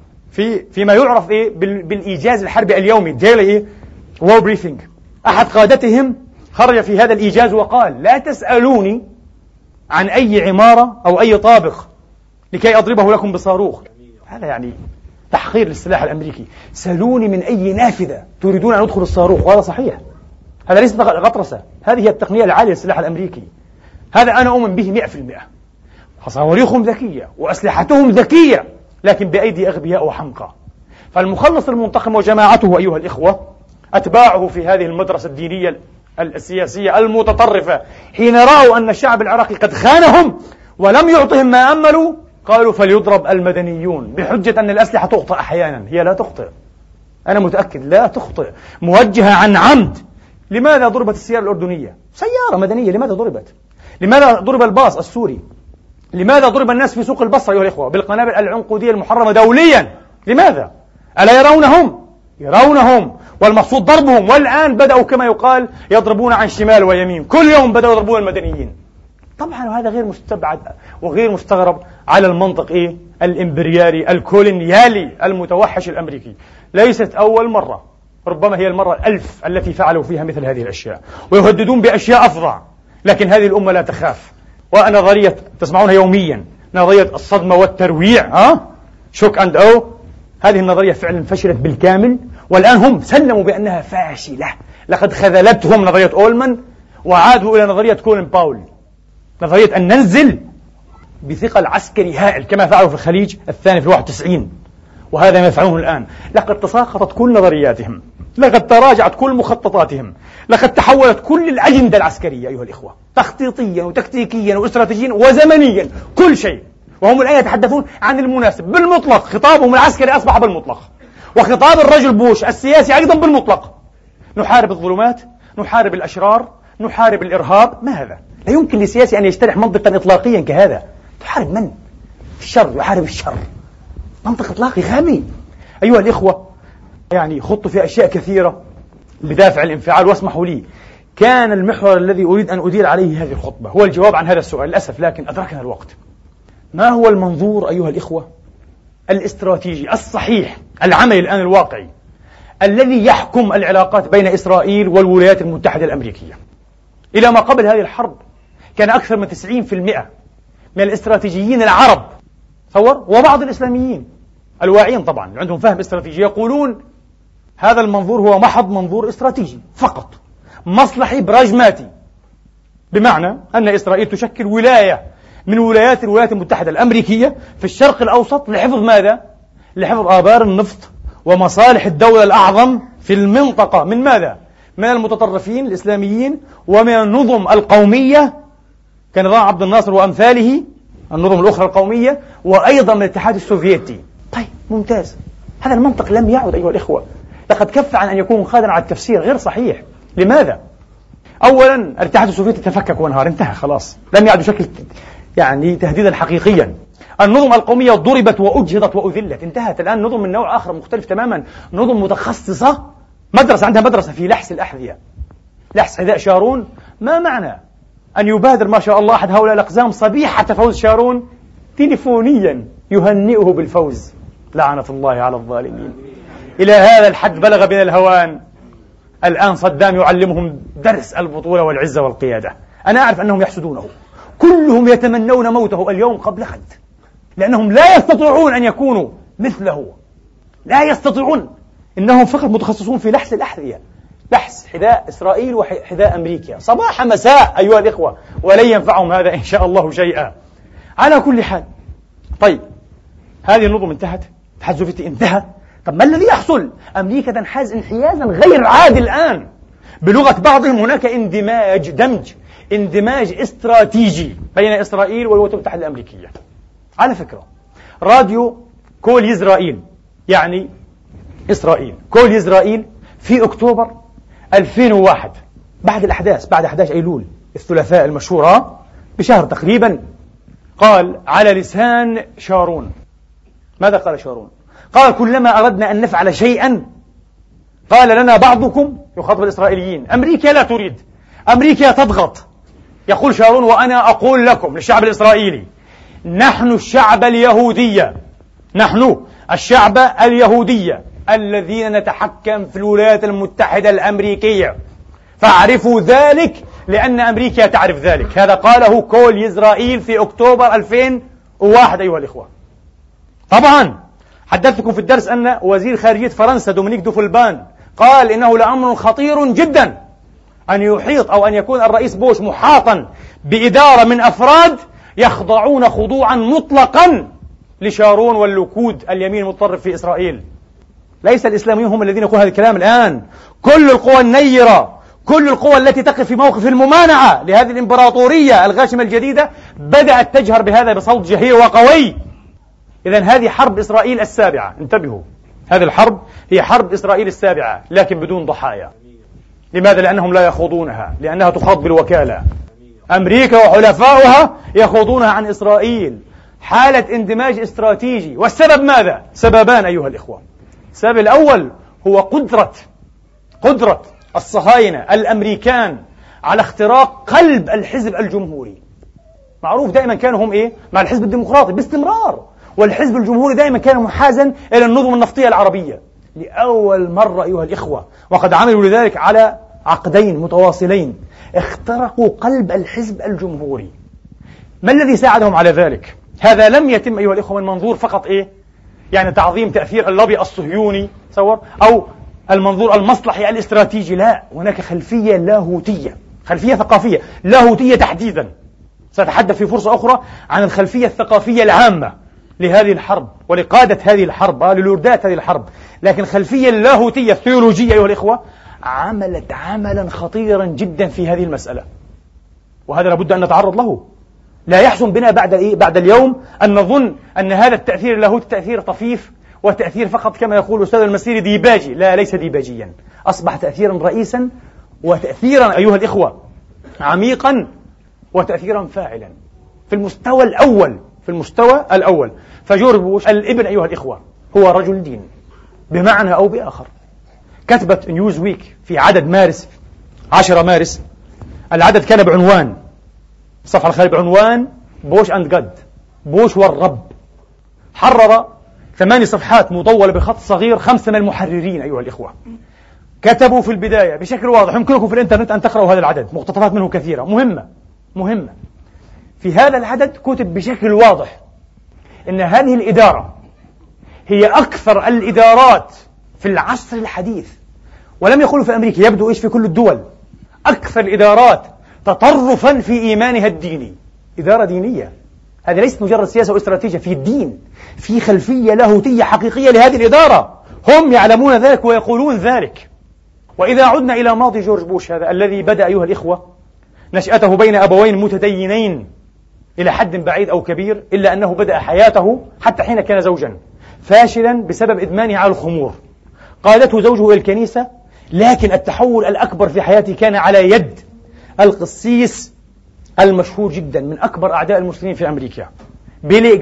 فيما يعرف بالإيجاز الحربي اليومي، ديلي وور بريفينج. أحد قادتهم خرج في هذا الإيجاز وقال: لا تسألوني عن أي عمارة أو أي طابق لكي أضربه لكم بصاروخ. هذا يعني تحقير للسلاح الأمريكي. سألوني من أي نافذة تريدون أن أدخل الصاروخ، وهذا صحيح. هذا ليس غطرسة، هذه هي التقنية العالية للسلاح الأمريكي. هذا أنا أؤمن به 100%. صواريخهم ذكية وأسلحتهم ذكية، لكن بأيدي أغبياء وحمقى. فالمخلص المنتقم وجماعته أيها الإخوة، أتباعه في هذه المدرسة الدينية السياسية المتطرفة، حين رأوا أن الشعب العراقي قد خانهم ولم يعطهم ما أملوا، قالوا فليضرب المدنيون، بحجة أن الأسلحة تخطئ أحيانا. هي لا تخطئ، أنا متأكد لا تخطئ، موجهة عن عمد. لماذا ضربت السيارة الأردنية؟ سيارة مدنية، لماذا ضربت؟ لماذا ضرب الباص السوري؟ لماذا ضرب الناس في سوق البصرة أيها الإخوة بالقنابل العنقودية المحرمة دوليا؟ لماذا؟ ألا يرونهم؟ يرونهم، والمقصود ضربهم. والآن بدأوا كما يقال يضربون عن شمال ويمين، كل يوم بدأوا يضربون المدنيين. طبعا هذا غير مستبعد وغير مستغرب على المنطق الإمبريالي الكولونيالي المتوحش الأمريكي. ليست أول مرة، ربما هي المرة 1000 التي فعلوا فيها مثل هذه الأشياء، ويهددون بأشياء أفظع. لكن هذه الأمة لا تخاف. ونظرية تسمعونها يوميا، نظرية الصدمة والترويع، شوك أند أو، هذه النظرية فعلا فشلت بالكامل، والآن هم سلموا بأنها فاشلة. لقد خذلتهم نظرية أولمان وعادوا إلى نظرية كولين باول، نظرية أن ننزل بثقل عسكري هائل كما فعلوا في الخليج الثاني في 91، وهذا ما يفعلونه الآن. لقد تساقطت كل نظرياتهم، لقد تراجعت كل مخططاتهم، لقد تحولت كل الأجندة العسكرية أيها الإخوة، تخطيطيا وتكتيكيا واستراتيجيا وزمنيا، كل شيء. وهم الآن يتحدثون عن المناسب بالمطلق، خطابهم العسكري أصبح بالمطلق، وخطاب الرجل بوش السياسي أيضا بالمطلق. نحارب الظلمات، نحارب الأشرار، نحارب الإرهاب. ما هذا؟ لا يمكن لسياسي أن يجترح منطقا إطلاقيا كهذا. تحارب من؟ الشر، يحارب الشر. منطق إطلاقي غبي أيها الإخوة. يعني خضت في أشياء كثيرة بدافع الانفعال، واسمحوا لي، كان المحور الذي أريد أن أدير عليه هذه الخطبة هو الجواب عن هذا السؤال، للأسف لكن أدركنا الوقت. ما هو المنظور أيها الإخوة الاستراتيجي الصحيح العملي الآن الواقعي الذي يحكم العلاقات بين إسرائيل والولايات المتحدة الأمريكية؟ إلى ما قبل هذه الحرب كان أكثر من 90% من الاستراتيجيين العرب تصور، وبعض الإسلاميين الواعيين طبعا اللي عندهم فهم استراتيجي، يقولون هذا المنظور هو محض منظور استراتيجي فقط، مصلحي براجماتي، بمعنى أن إسرائيل تشكل ولاية من ولايات الولايات المتحدة الأمريكية في الشرق الأوسط لحفظ ماذا؟ لحفظ آبار النفط ومصالح الدولة الأعظم في المنطقة. من ماذا؟ من المتطرفين الإسلاميين ومن النظم القومية كنظام عبد الناصر وأمثاله، النظم الأخرى القومية، وأيضا من الاتحاد السوفيتي. طيب ممتاز، هذا المنطق لم يعد أيها الإخوة، لقد كف عن أن يكون خادعا على التفسير غير صحيح. لماذا؟ أولا الاتحاد السوفيتي تفكك وانهار، انتهى خلاص، لم يعد شكل يعني تهديدا حقيقيا. النظم القومية ضربت وأجهضت وأذلت، انتهت. الآن نظم من نوع آخر مختلف تماما، نظم متخصصة، مدرسة عندها مدرسة في لحس الأحذية، لحس حذاء شارون. ما معنى أن يبادر ما شاء الله أحد هؤلاء الأقزام صبيحة فوز شارون تليفونيا يهنئه بالفوز؟ لعنة الله على الظالمين. إلى هذا الحد بلغ بنا الهوان. الآن صدام يعلمهم درس البطولة والعزة والقيادة. أنا أعرف أنهم يحسدونه، كلهم يتمنون موته اليوم قبل غد، لأنهم لا يستطيعون أن يكونوا مثله، لا يستطيعون. إنهم فقط متخصصون في لحس الأحذية، لحس حذاء إسرائيل وحذاء أمريكا صباح مساء أيها الإخوة، ولن ينفعهم هذا إن شاء الله شيئا. على كل حال، طيب هذه النظم انتهت، الاتحاد السوفيتي انتهى. طب ما الذي يحصل؟ أمريكا تنحاز انحيازا غير عادي الآن. بلغة بعضهم هناك اندماج استراتيجي بين إسرائيل والولايات المتحدة الأمريكية. على فكرة، راديو كول إسرائيل، يعني إسرائيل، كول إسرائيل، في أكتوبر 2001 بعد الأحداث، بعد 11 أيلول الثلاثاء المشهورة بشهر تقريبا، قال على لسان شارون. ماذا قال شارون؟ قال كلما أردنا أن نفعل شيئا قال لنا بعضكم، يخاطب الإسرائيليين، أمريكا لا تريد، أمريكا تضغط. يقول شارون وأنا أقول لكم للشعب الإسرائيلي، نحن الشعب اليهودية، نحن الشعب اليهودية الذين نتحكم في الولايات المتحدة الأمريكية، فاعرفوا ذلك لأن أمريكا تعرف ذلك. هذا قاله كول إسرائيل في أكتوبر 2001 أيها الإخوة. طبعا حدثتكم في الدرس أن وزير خارجية فرنسا دومينيك دوفلبان قال إنه لأمر خطير جدا أن يحيط أو أن يكون الرئيس بوش محاطا بإدارة من أفراد يخضعون خضوعا مطلقا لشارون واللكود اليمين المتطرف في إسرائيل. ليس الإسلاميون هم الذين يقولون هذا الكلام الآن، كل القوى النيرة، كل القوى التي تقف في موقف الممانعة لهذه الإمبراطورية الغاشمة الجديدة بدأت تجهر بهذا بصوت جهير وقوي. إذن هذه حرب إسرائيل السابعة، انتبهوا، هذه الحرب هي حرب إسرائيل السابعة لكن بدون ضحايا. لماذا؟ لأنهم لا يخوضونها، لأنها تخاض بالوكالة. أمريكا وحلفاؤها يخوضونها عن إسرائيل، حالة اندماج استراتيجي. والسبب ماذا؟ سببان أيها الإخوة. السبب الأول هو قدرة الصهاينة الأمريكان على اختراق قلب الحزب الجمهوري. معروف دائما كانوا هم إيه؟ مع الحزب الديمقراطي باستمرار، والحزب الجمهوري دائما كان محازا إلى النظم النفطية العربية. لأول مرة أيها الإخوة، وقد عملوا لذلك على عقدين متواصلين، اخترقوا قلب الحزب الجمهوري. ما الذي ساعدهم على ذلك؟ هذا لم يتم أيها الإخوة من منظور فقط إيه؟ يعني تعظيم تأثير اللوبي الصهيوني تصور، أو المنظور المصلحي الاستراتيجي، لا، هناك خلفية لاهوتية، خلفية ثقافية لاهوتية تحديدا. سأتحدث في فرصة أخرى عن الخلفية الثقافية العامة لهذه الحرب ولقادة هذه الحرب، للوردات هذه الحرب. لكن الخلفية اللاهوتية الثيولوجية أيها الإخوة عملت عملا خطيرا جدا في هذه المسألة، وهذا لابد أن نتعرض له. لا يحسن بنا بعد اليوم أن نظن أن هذا التأثير اللاهوتي تأثير طفيف وتأثير فقط كما يقول الأستاذ المسيري ديباجي. لا، ليس ديباجيا، أصبح تأثيرا رئيسا وتأثيرا أيها الإخوة عميقا وتأثيرا فاعلا في المستوى الأول. فجورج بوش الابن أيها الإخوة هو رجل دين بمعنى أو بآخر. كتبت نيوز ويك في عدد مارس 10 مارس، العدد كان بعنوان، الصفحة الخارجية بعنوان بوش أند جاد، بوش والرب. حرر 8 صفحات مطولة بخط صغير، 5 من المحررين أيها الإخوة كتبوا في البداية بشكل واضح، يمكنكم في الإنترنت أن تقرأوا هذا العدد، مقتطفات منه كثيرة مهمة. في هذا العدد كتب بشكل واضح إن هذه الإدارة هي أكثر الإدارات في العصر الحديث، ولم يقولوا في أمريكا، يبدو في كل الدول، أكثر الإدارات تطرفا في إيمانها الديني. إدارة دينية هذه ليست مجرد سياسة واستراتيجية، في الدين، في خلفية لاهوتية حقيقية لهذه الإدارة، هم يعلمون ذلك ويقولون ذلك. وإذا عدنا إلى ماضي جورج بوش هذا الذي بدأ أيها الإخوة نشأته بين أبوين متدينين إلى حد بعيد أو كبير، إلا أنه بدأ حياته حتى حين كان زوجا فاشلا بسبب إدمانه على الخمور. قادته زوجه إلى الكنيسة، لكن التحول الأكبر في حياته كان على يد القسيس المشهور جدا من أكبر أعداء المسلمين في أمريكا، بيلي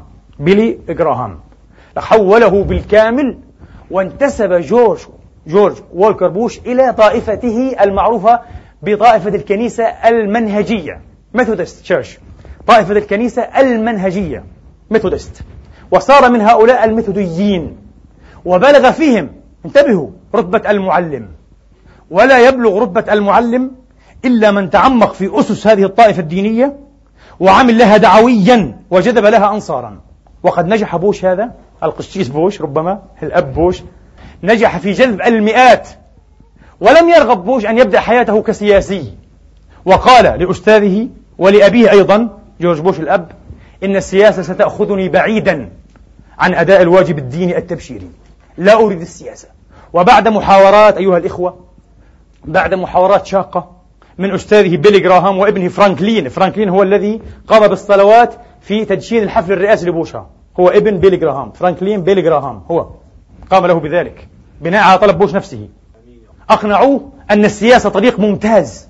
غراهام. حوله بالكامل، وانتسب جورج وولكر بوش إلى طائفته المعروفة بطائفة الكنيسة المنهجية، ميثودست تشيرش، طائفة الكنيسة المنهجية ميثودست، وصار من هؤلاء الميثوديين، وبلغ فيهم، انتبهوا، رتبة المعلم. ولا يبلغ رتبة المعلم إلا من تعمق في أسس هذه الطائفة الدينية وعمل لها دعويا وجذب لها أنصارا. وقد نجح بوش هذا، القسيس بوش، ربما الأب بوش، نجح في جذب المئات. ولم يرغب بوش أن يبدأ حياته كسياسي، وقال لأستاذه ولأبيه أيضا جورج بوش الأب: إن السياسة ستأخذني بعيدا عن أداء الواجب الديني التبشيري، لا أريد السياسة. وبعد محاورات أيها الإخوة، بعد محاورات شاقة من أستاذه بيلي غراهام وابنه فرانكلين هو الذي قام بالصلوات في تدشين الحفل الرئاسي لبوشها، هو ابن بيلي غراهام، فرانكلين بيلي غراهام هو قام له بذلك بناء على طلب بوش نفسه. أقنعوه أن السياسة طريق ممتاز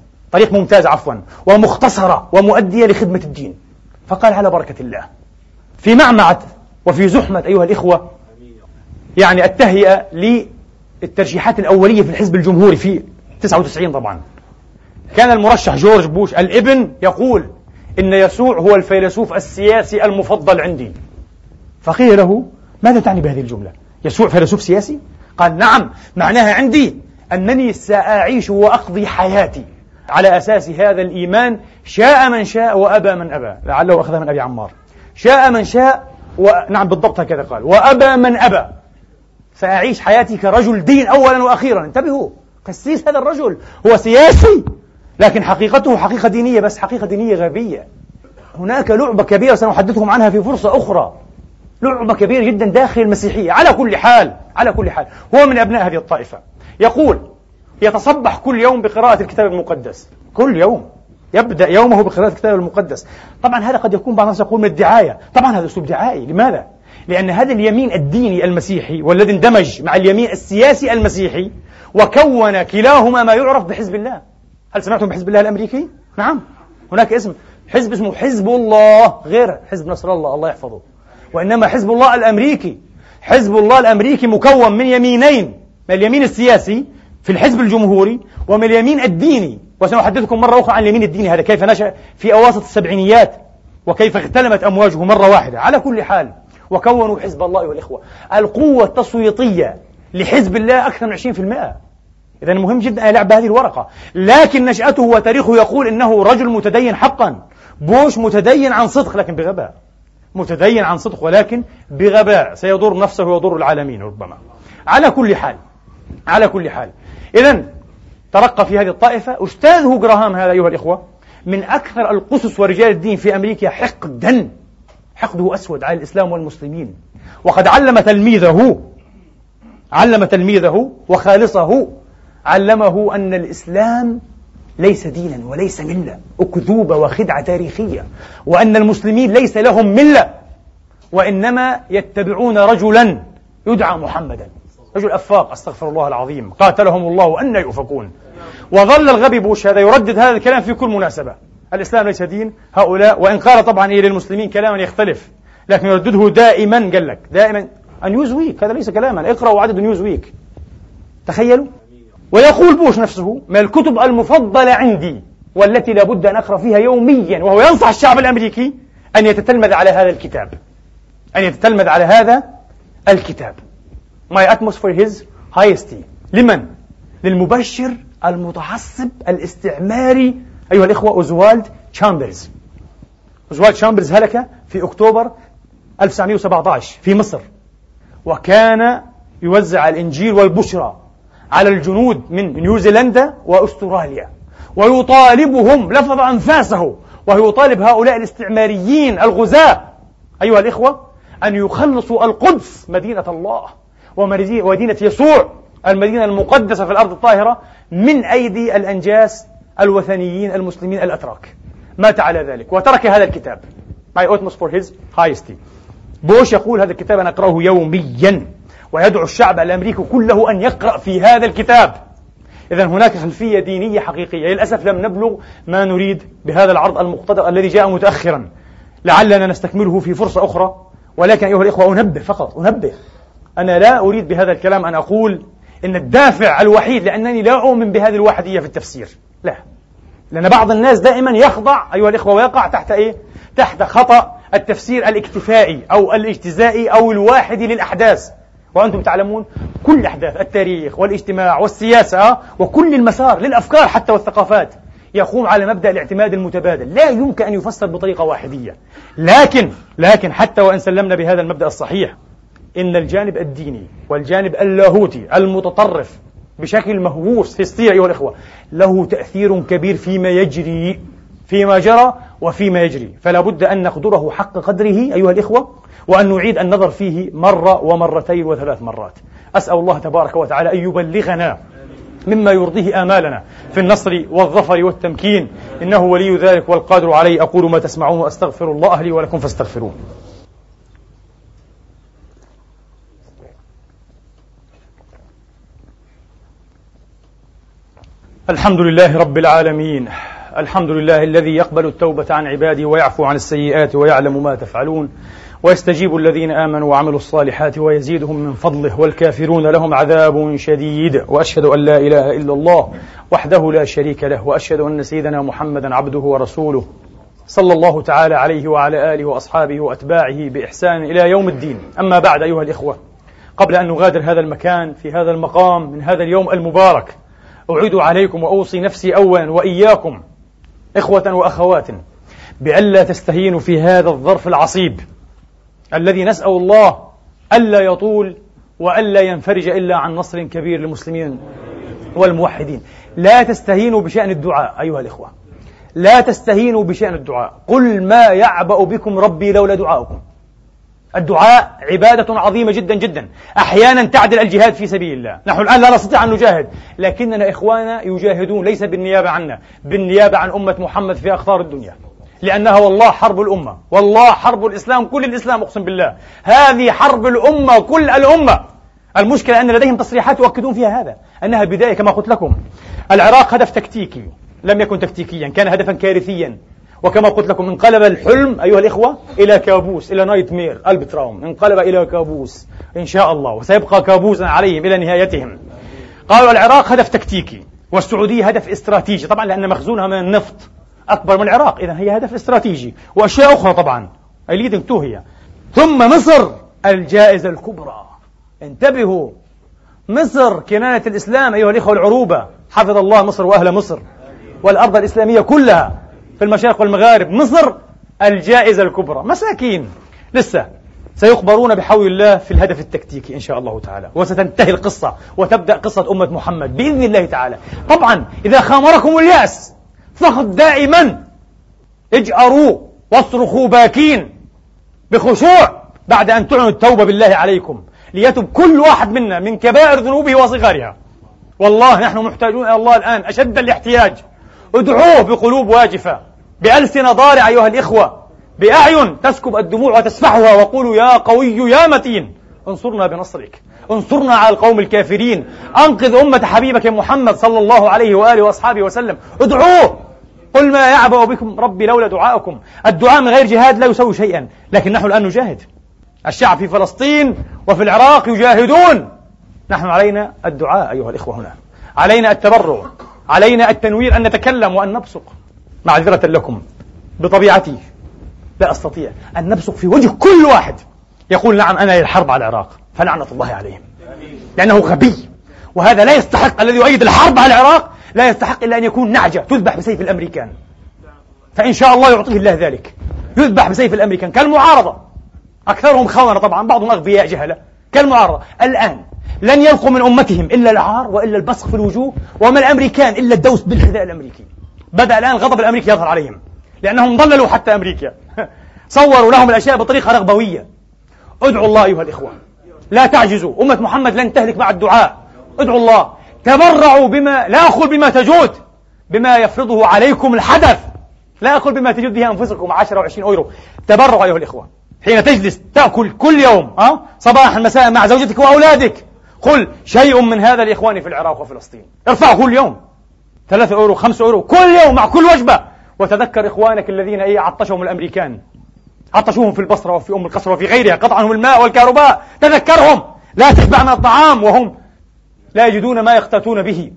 ومختصرة ومؤدية لخدمة الدين، فقال على بركة الله. في معمعة وفي زحمة أيها الإخوة يعني التهيئة للترشيحات الأولية في الحزب الجمهوري في 99 طبعا، كان المرشح جورج بوش الابن يقول إن يسوع هو الفيلسوف السياسي المفضل عندي. فقيل له: ماذا تعني بهذه الجملة؟ يسوع فيلسوف سياسي؟ قال: نعم، معناها عندي أنني سأعيش وأقضي حياتي على أساس هذا الإيمان، شاء من شاء وأبى من أبى. لعله أخذها من أبي عمار، شاء من شاء نعم بالضبط هكذا قال، وأبى من أبى. سأعيش حياتي كرجل دين أولا وأخيرا. انتبهوا، قسيس هذا الرجل هو سياسي، لكن حقيقته حقيقة دينية، بس حقيقة دينية غبية. هناك لعبة كبيرة سنحدثكم عنها في فرصة أخرى، لعبة كبيرة جدا داخل المسيحية. على كل حال هو من أبناء هذه الطائفة. يقول يتصبح كل يوم بقراءة الكتاب المقدس، كل يوم يبدأ يومه بقراءة الكتاب المقدس. طبعا هذا قد يكون بعض الناس يقول من الدعاية، طبعا هذا أسلوب دعائي. لماذا؟ لأن هذا اليمين الديني المسيحي والذي اندمج مع اليمين السياسي المسيحي وكون كلاهما ما يعرف بحزب الله. هل سمعتم بحزب الله الأمريكي؟ نعم، هناك حزب اسمه حزب الله، غير حزب نصر الله يحفظه، وإنما حزب الله الأمريكي. حزب الله الأمريكي مكون من يمينين، من اليمين السياسي في الحزب الجمهوري ومن اليمين الديني. وسنحدثكم مرة أخرى عن اليمين الديني هذا كيف نشأ في أواسط السبعينيات وكيف اغتلمت أمواجه مرة واحدة. على كل حال وكونوا حزب الله والإخوة. القوة التصويتية لحزب الله أكثر من 20%. إذا مهم جدا أن يلعب بهذه الورقة. لكن نشأته وتاريخه يقول إنه رجل متدين حقا. بوش متدين عن صدق لكن بغباء، متدين عن صدق ولكن بغباء، سيضر نفسه ويضر العالمين ربما. على كل حال إذن ترقى في هذه الطائفة. أستاذه غراهام هذا أيها الإخوة من أكثر القسس ورجال الدين في أمريكا حقدا، حقده أسود على الإسلام والمسلمين. وقد علم تلميذه وخالصه، علمه أن الإسلام ليس دينا وليس ملة، أكذوبة وخدعة تاريخية، وأن المسلمين ليس لهم ملة، وإنما يتبعون رجلا يدعى محمدا، رجل أفاق، أستغفر الله العظيم، قاتلهم الله أن يؤفكون. وظل الغبي بوش هذا يردد هذا الكلام في كل مناسبة، الإسلام ليس دين هؤلاء، وإن قال طبعا للمسلمين كلاما يختلف، لكن يردده دائما، قال لك دائما نيوز ويك، هذا ليس كلاما، اقرأوا عدد نيوز ويك، تخيلوا. ويقول بوش نفسه: من الكتب المفضلة عندي والتي لابد أن أقرأ فيها يوميا، وهو ينصح الشعب الأمريكي أن يتتلمذ على هذا الكتاب، My utmost for his highest. لمن؟ للمبشر المتعصب الاستعماري أيها الإخوة أوزوالد تشامبرز. أوزوالد تشامبرز هلك في أكتوبر 1917 في مصر، وكان يوزع الإنجيل والبشرى على الجنود من نيوزيلندا وأستراليا، ويطالبهم، لفظ أنفاسه، وهو يطالب هؤلاء الاستعماريين الغزاة أيها الإخوة أن يخلصوا القدس مدينة الله ومدينة يسوع المدينة المقدسة في الأرض الطاهرة من أيدي الأنجاس الوثنيين المسلمين الأتراك. مات على ذلك وترك هذا الكتاب My utmost for his highest. بوش يقول هذا الكتاب أنا أقرأه يوميا ويدعو الشعب الأمريكي كله أن يقرأ في هذا الكتاب. إذن هناك خلفية دينية حقيقية. للأسف لم نبلغ ما نريد بهذا العرض المقتضى الذي جاء متأخرا، لعلنا نستكمله في فرصة أخرى. ولكن أيها الإخوة أنبه فقط، أنبه، أنا لا أريد بهذا الكلام أن أقول إن الدافع الوحيد لأنني لا أؤمن بهذه الوحدية في التفسير، لا، لأن بعض الناس دائما يخضع أيها الإخوة ويقع تحت إيه؟ تحت خطأ التفسير الاكتفائي أو الاجتزائي أو الواحدي للأحداث. وأنتم تعلمون كل أحداث التاريخ والاجتماع والسياسة وكل المسار للأفكار حتى والثقافات يقوم على مبدأ الاعتماد المتبادل، لا يمكن أن يفسر بطريقة واحدية. لكن حتى وإن سلمنا بهذا المبدأ الصحيح، إن الجانب الديني والجانب اللاهوتي المتطرف بشكل مهووس في السيرة أيها الإخوة له تأثير كبير فيما يجري، فيما جرى وفيما يجري، فلا بد أن نقدره حق قدره أيها الإخوة، وأن نعيد النظر فيه مرة ومرتين وثلاث مرات. أسأل الله تبارك وتعالى أن يبلغنا مما يرضيه آمالنا في النصر والظفر والتمكين، إنه ولي ذلك والقادر عليه. أقول ما تسمعون وأستغفر الله لي ولكم فاستغفروه. الحمد لله رب العالمين، الحمد لله الذي يقبل التوبة عن عباده ويعفو عن السيئات ويعلم ما تفعلون ويستجيب الذين آمنوا وعملوا الصالحات ويزيدهم من فضله، والكافرون لهم عذاب شديد. وأشهد أن لا إله إلا الله وحده لا شريك له، وأشهد أن سيدنا محمدا عبده ورسوله صلى الله تعالى عليه وعلى آله وأصحابه وأتباعه بإحسان إلى يوم الدين. أما بعد أيها الإخوة، قبل أن نغادر هذا المكان في هذا المقام من هذا اليوم المبارك، أعيد عليكم وأوصي نفسي أولا وإياكم إخوة وأخوات بألا تستهينوا في هذا الظرف العصيب الذي نسأل الله ألا يطول وألا ينفرج إلا عن نصر كبير للمسلمين والموحدين. لا تستهينوا بشأن الدعاء أيها الإخوة، لا تستهينوا بشأن الدعاء. قل ما يعبأ بكم ربي لولا دعاؤكم. الدعاء عبادة عظيمة جدا جدا، أحيانا تعدل الجهاد في سبيل الله. نحن الآن لا نستطيع أن نجاهد، لكننا إخواننا يجاهدون ليس بالنيابة عنا، بالنيابة عن أمة محمد في أقطار الدنيا، لأنها والله حرب الأمة، والله حرب الإسلام، كل الإسلام أقسم بالله، هذه حرب الأمة كل الأمة. المشكلة أن لديهم تصريحات يؤكدون فيها هذا، أنها بداية كما قلت لكم. العراق هدف تكتيكي لم يكن تكتيكيا، كان هدفا كارثيا، وكما قلت لكم انقلب الحلم أيها الإخوة إلى كابوس، إلى نايت مير البتراوم، انقلب إلى كابوس إن شاء الله، وسيبقى كابوسا عليهم إلى نهايتهم. قالوا العراق هدف تكتيكي والسعودية هدف استراتيجي، طبعا لأن مخزونها من النفط أكبر من العراق، إذن هي هدف استراتيجي، وأشياء أخرى طبعا leading to هي. ثم مصر الجائزة الكبرى، انتبهوا، مصر كنانة الإسلام أيها الإخوة العروبة، حفظ الله مصر وأهل مصر والأرض الإسلامية كلها في المشارق والمغارب. مصر الجائزة الكبرى، مساكين لسه سيخبرون بحول الله في الهدف التكتيكي إن شاء الله تعالى، وستنتهي القصة وتبدأ قصة أمة محمد بإذن الله تعالى. طبعا إذا خامركم اليأس فقط دائما اجأروا واصرخوا باكين بخشوع بعد أن تعلنوا التوبة بالله عليكم، ليتب كل واحد منا من كبائر ذنوبه وصغارها. والله نحن محتاجون إلى الله الآن أشد الاحتياج. ادعوه بقلوب واجفة، بألسنة ضارعة أيها الإخوة، بأعين تسكب الدموع وتسفحها، وقولوا يا قوي يا متين انصرنا بنصرك، انصرنا على القوم الكافرين، أنقذ أمة حبيبك محمد صلى الله عليه وآله وأصحابه وسلم. ادعوه، قل ما يعبأ بكم ربي لولا دعاؤكم. الدعاء من غير جهاد لا يسوي شيئا، لكن نحن الآن نجاهد. الشعب في فلسطين وفي العراق يجاهدون، نحن علينا الدعاء أيها الإخوة هنا، علينا التبرع، علينا التنوير، أن نتكلم وأن نبصق. معذرة لكم بطبيعتي لا أستطيع أن نبصق في وجه كل واحد يقول نعم أنا للحرب على العراق، فلعنة الله عليهم، لأنه غبي، وهذا لا يستحق. الذي يؤيد الحرب على العراق لا يستحق إلا أن يكون نعجة تذبح بسيف الأمريكان، فإن شاء الله يعطيه الله ذلك، يذبح بسيف الأمريكان كالمعارضة. أكثرهم خونة طبعا، بعضهم أغبياء جهلة كالمعارضة. الآن لن يلقوا من أمتهم إلا العار وإلا البصق في الوجوه، وما الأمريكان إلا الدوس بالحذاء الأمريكي. بدأ الآن الغضب الأمريكي يظهر عليهم، لأنهم ضللوا حتى أمريكا صوروا لهم الأشياء بطريقة رغبوية. ادعوا الله أيها الإخوة، لا تعجزوا، أمة محمد لن تهلك مع الدعاء. ادعوا الله، تبرعوا بما، لا أقول بما تجود، بما يفرضه عليكم الحدث، لا أقول بما تجد به أنفسكم 10 و20 يورو. تبرعوا أيها الإخوة. حين تجلس تأكل كل يوم صباحا مساء مع زوجتك وأولادك، قل شيء من هذا لإخواني في العراق وفلسطين. ارفعوا كل يوم 3 يورو 5 يورو كل يوم مع كل وجبة. وتذكر إخوانك الذين عطشهم الأمريكان، عطشوهم في البصرة وفي أم القصر وفي غيرها، قطعهم الماء والكهرباء. تذكرهم، لا تشبع من الطعام وهم لا يجدون ما يقتاتون به.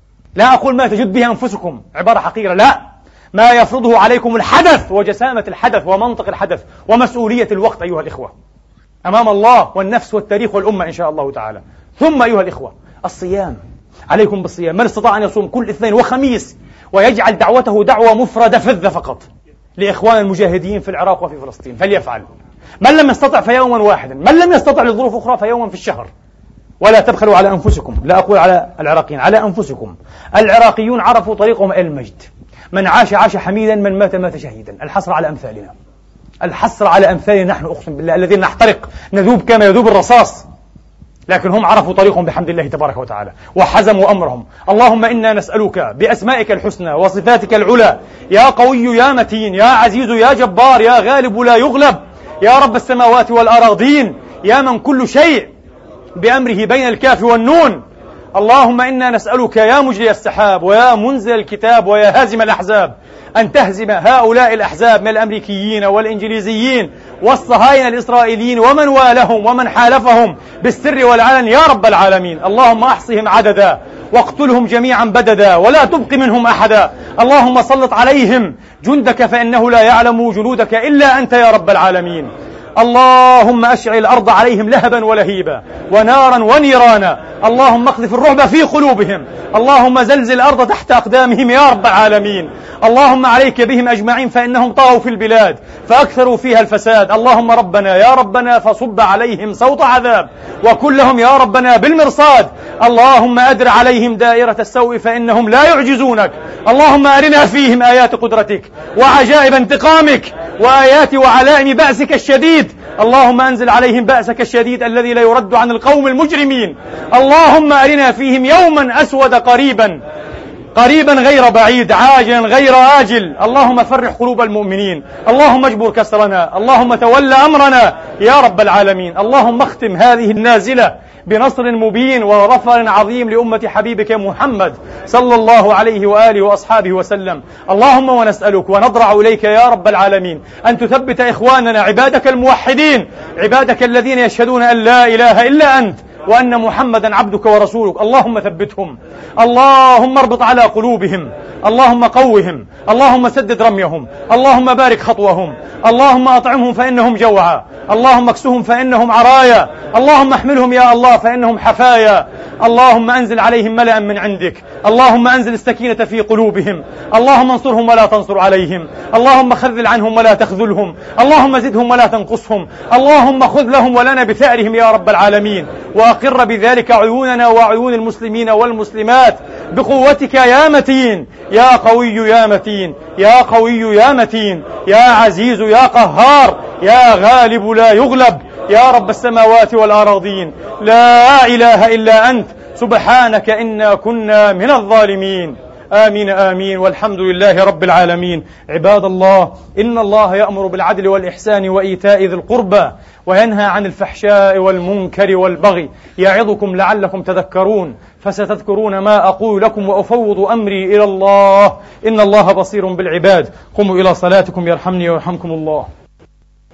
لا أقول ما تجد به أنفسكم، عبارة حقيرة، لا، ما يفرضه عليكم الحدث وجسامة الحدث ومنطق الحدث ومسؤولية الوقت أيها الإخوة أمام الله والنفس والتاريخ والأمة إن شاء الله تعالى. ثم أيها الإخوة الصيام، عليكم بالصيام. من استطاع أن يصوم كل اثنين وخميس ويجعل دعوته دعوة مفردة فذة فقط لإخوان المجاهدين في العراق وفي فلسطين فليفعل. من لم يستطع فيوما واحدا، من لم يستطع لظروف أخرى فيوما في الشهر. ولا تبخلوا على أنفسكم، لا أقول على العراقيين، على أنفسكم. العراقيون عرفوا طريقهم إلى المجد، من عاش عاش حميدا، من مات مات شهيدا. الحسرة على أمثالنا، الحسرة على أمثالنا نحن، أقسم بالله الذين نحترق نذوب كما يذوب الرصاص، لكن هم عرفوا طريقهم بحمد الله تبارك وتعالى وحزموا أمرهم. اللهم إنا نسألك بأسمائك الحسنى وصفاتك العلى، يا قوي يا متين يا عزيز يا جبار يا غالب لا يغلب، يا رب السماوات والأراضين، يا من كل شيء بأمره بين الكاف والنون. اللهم إنا نسألك يا مجري السحاب ويا منزل الكتاب ويا هازم الأحزاب أن تهزم هؤلاء الأحزاب من الأمريكيين والإنجليزيين والصهاينة الإسرائيليين ومن والهم ومن حالفهم بالسر والعلن يا رب العالمين. اللهم أحصهم عددا واقتلهم جميعا بددا ولا تبق منهم أحدا. اللهم سلط عليهم جندك فإنه لا يعلم جنودك إلا أنت يا رب العالمين. اللهم أشعل الأرض عليهم لهبا ولهيبا ونارا ونيرانا. اللهم اقذف الرعب في قلوبهم. اللهم زلزل الأرض تحت أقدامهم يا رب العالمين. اللهم عليك بهم أجمعين فإنهم طغوا في البلاد فأكثروا فيها الفساد. اللهم ربنا يا ربنا فصب عليهم صوت عذاب وكن لهم يا ربنا بالمرصاد. اللهم أدر عليهم دائرة السوء فإنهم لا يعجزونك. اللهم أرنا فيهم آيات قدرتك وعجائب انتقامك وآيات وعلائم بأسك الشديد. اللهم أنزل عليهم بأسك الشديد الذي لا يرد عن القوم المجرمين. اللهم أرنا فيهم يوما أسود قريبا غير بعيد، عاجلا غير آجل. اللهم فرح قلوب المؤمنين. اللهم اجبر كسرنا. اللهم تول أمرنا يا رب العالمين. اللهم اختم هذه النازلة بنصر مبين وظفر عظيم لأمة حبيبك محمد صلى الله عليه وآله وأصحابه وسلم. اللهم ونسألك ونضرع إليك يا رب العالمين أن تثبت إخواننا عبادك الموحدين، عبادك الذين يشهدون أن لا إله إلا أنت وأن محمدا عبدك ورسولك. اللهم ثبتهم، اللهم اربط على قلوبهم، اللهم قوهم، اللهم سدد رميهم، اللهم بارك خطوهم، اللهم أطعمهم فإنهم جوعى، اللهم اكسهم فإنهم عرايا، اللهم احملهم يا الله فإنهم حفايا. اللهم أنزل عليهم ملأ من عندك. اللهم أنزل السكينة في قلوبهم. اللهم انصرهم ولا تنصر عليهم. اللهم خذل عنهم ولا تخذلهم. اللهم زدهم ولا تنقصهم. اللهم خذ لهم ولنا بثأرهم يا رب العالمين. وأقر بذلك عيوننا وعيون المسلمين والمسلمات بقوتك يا متين يا قوي يا متين يا قوي يا متين يا عزيز يا قهار يا غالب لا يغلب يا رب السماوات والأراضين. لا إله إلا أنت سبحانك إنا كنا من الظالمين. آمين آمين والحمد لله رب العالمين. عباد الله، إن الله يأمر بالعدل والإحسان وإيتاء ذي القربى وينهى عن الفحشاء والمنكر والبغي يعظكم لعلكم تذكرون. فستذكرون ما أقول لكم وأفوض أمري إلى الله إن الله بصير بالعباد. قوموا إلى صلاتكم يرحمني ويرحمكم الله.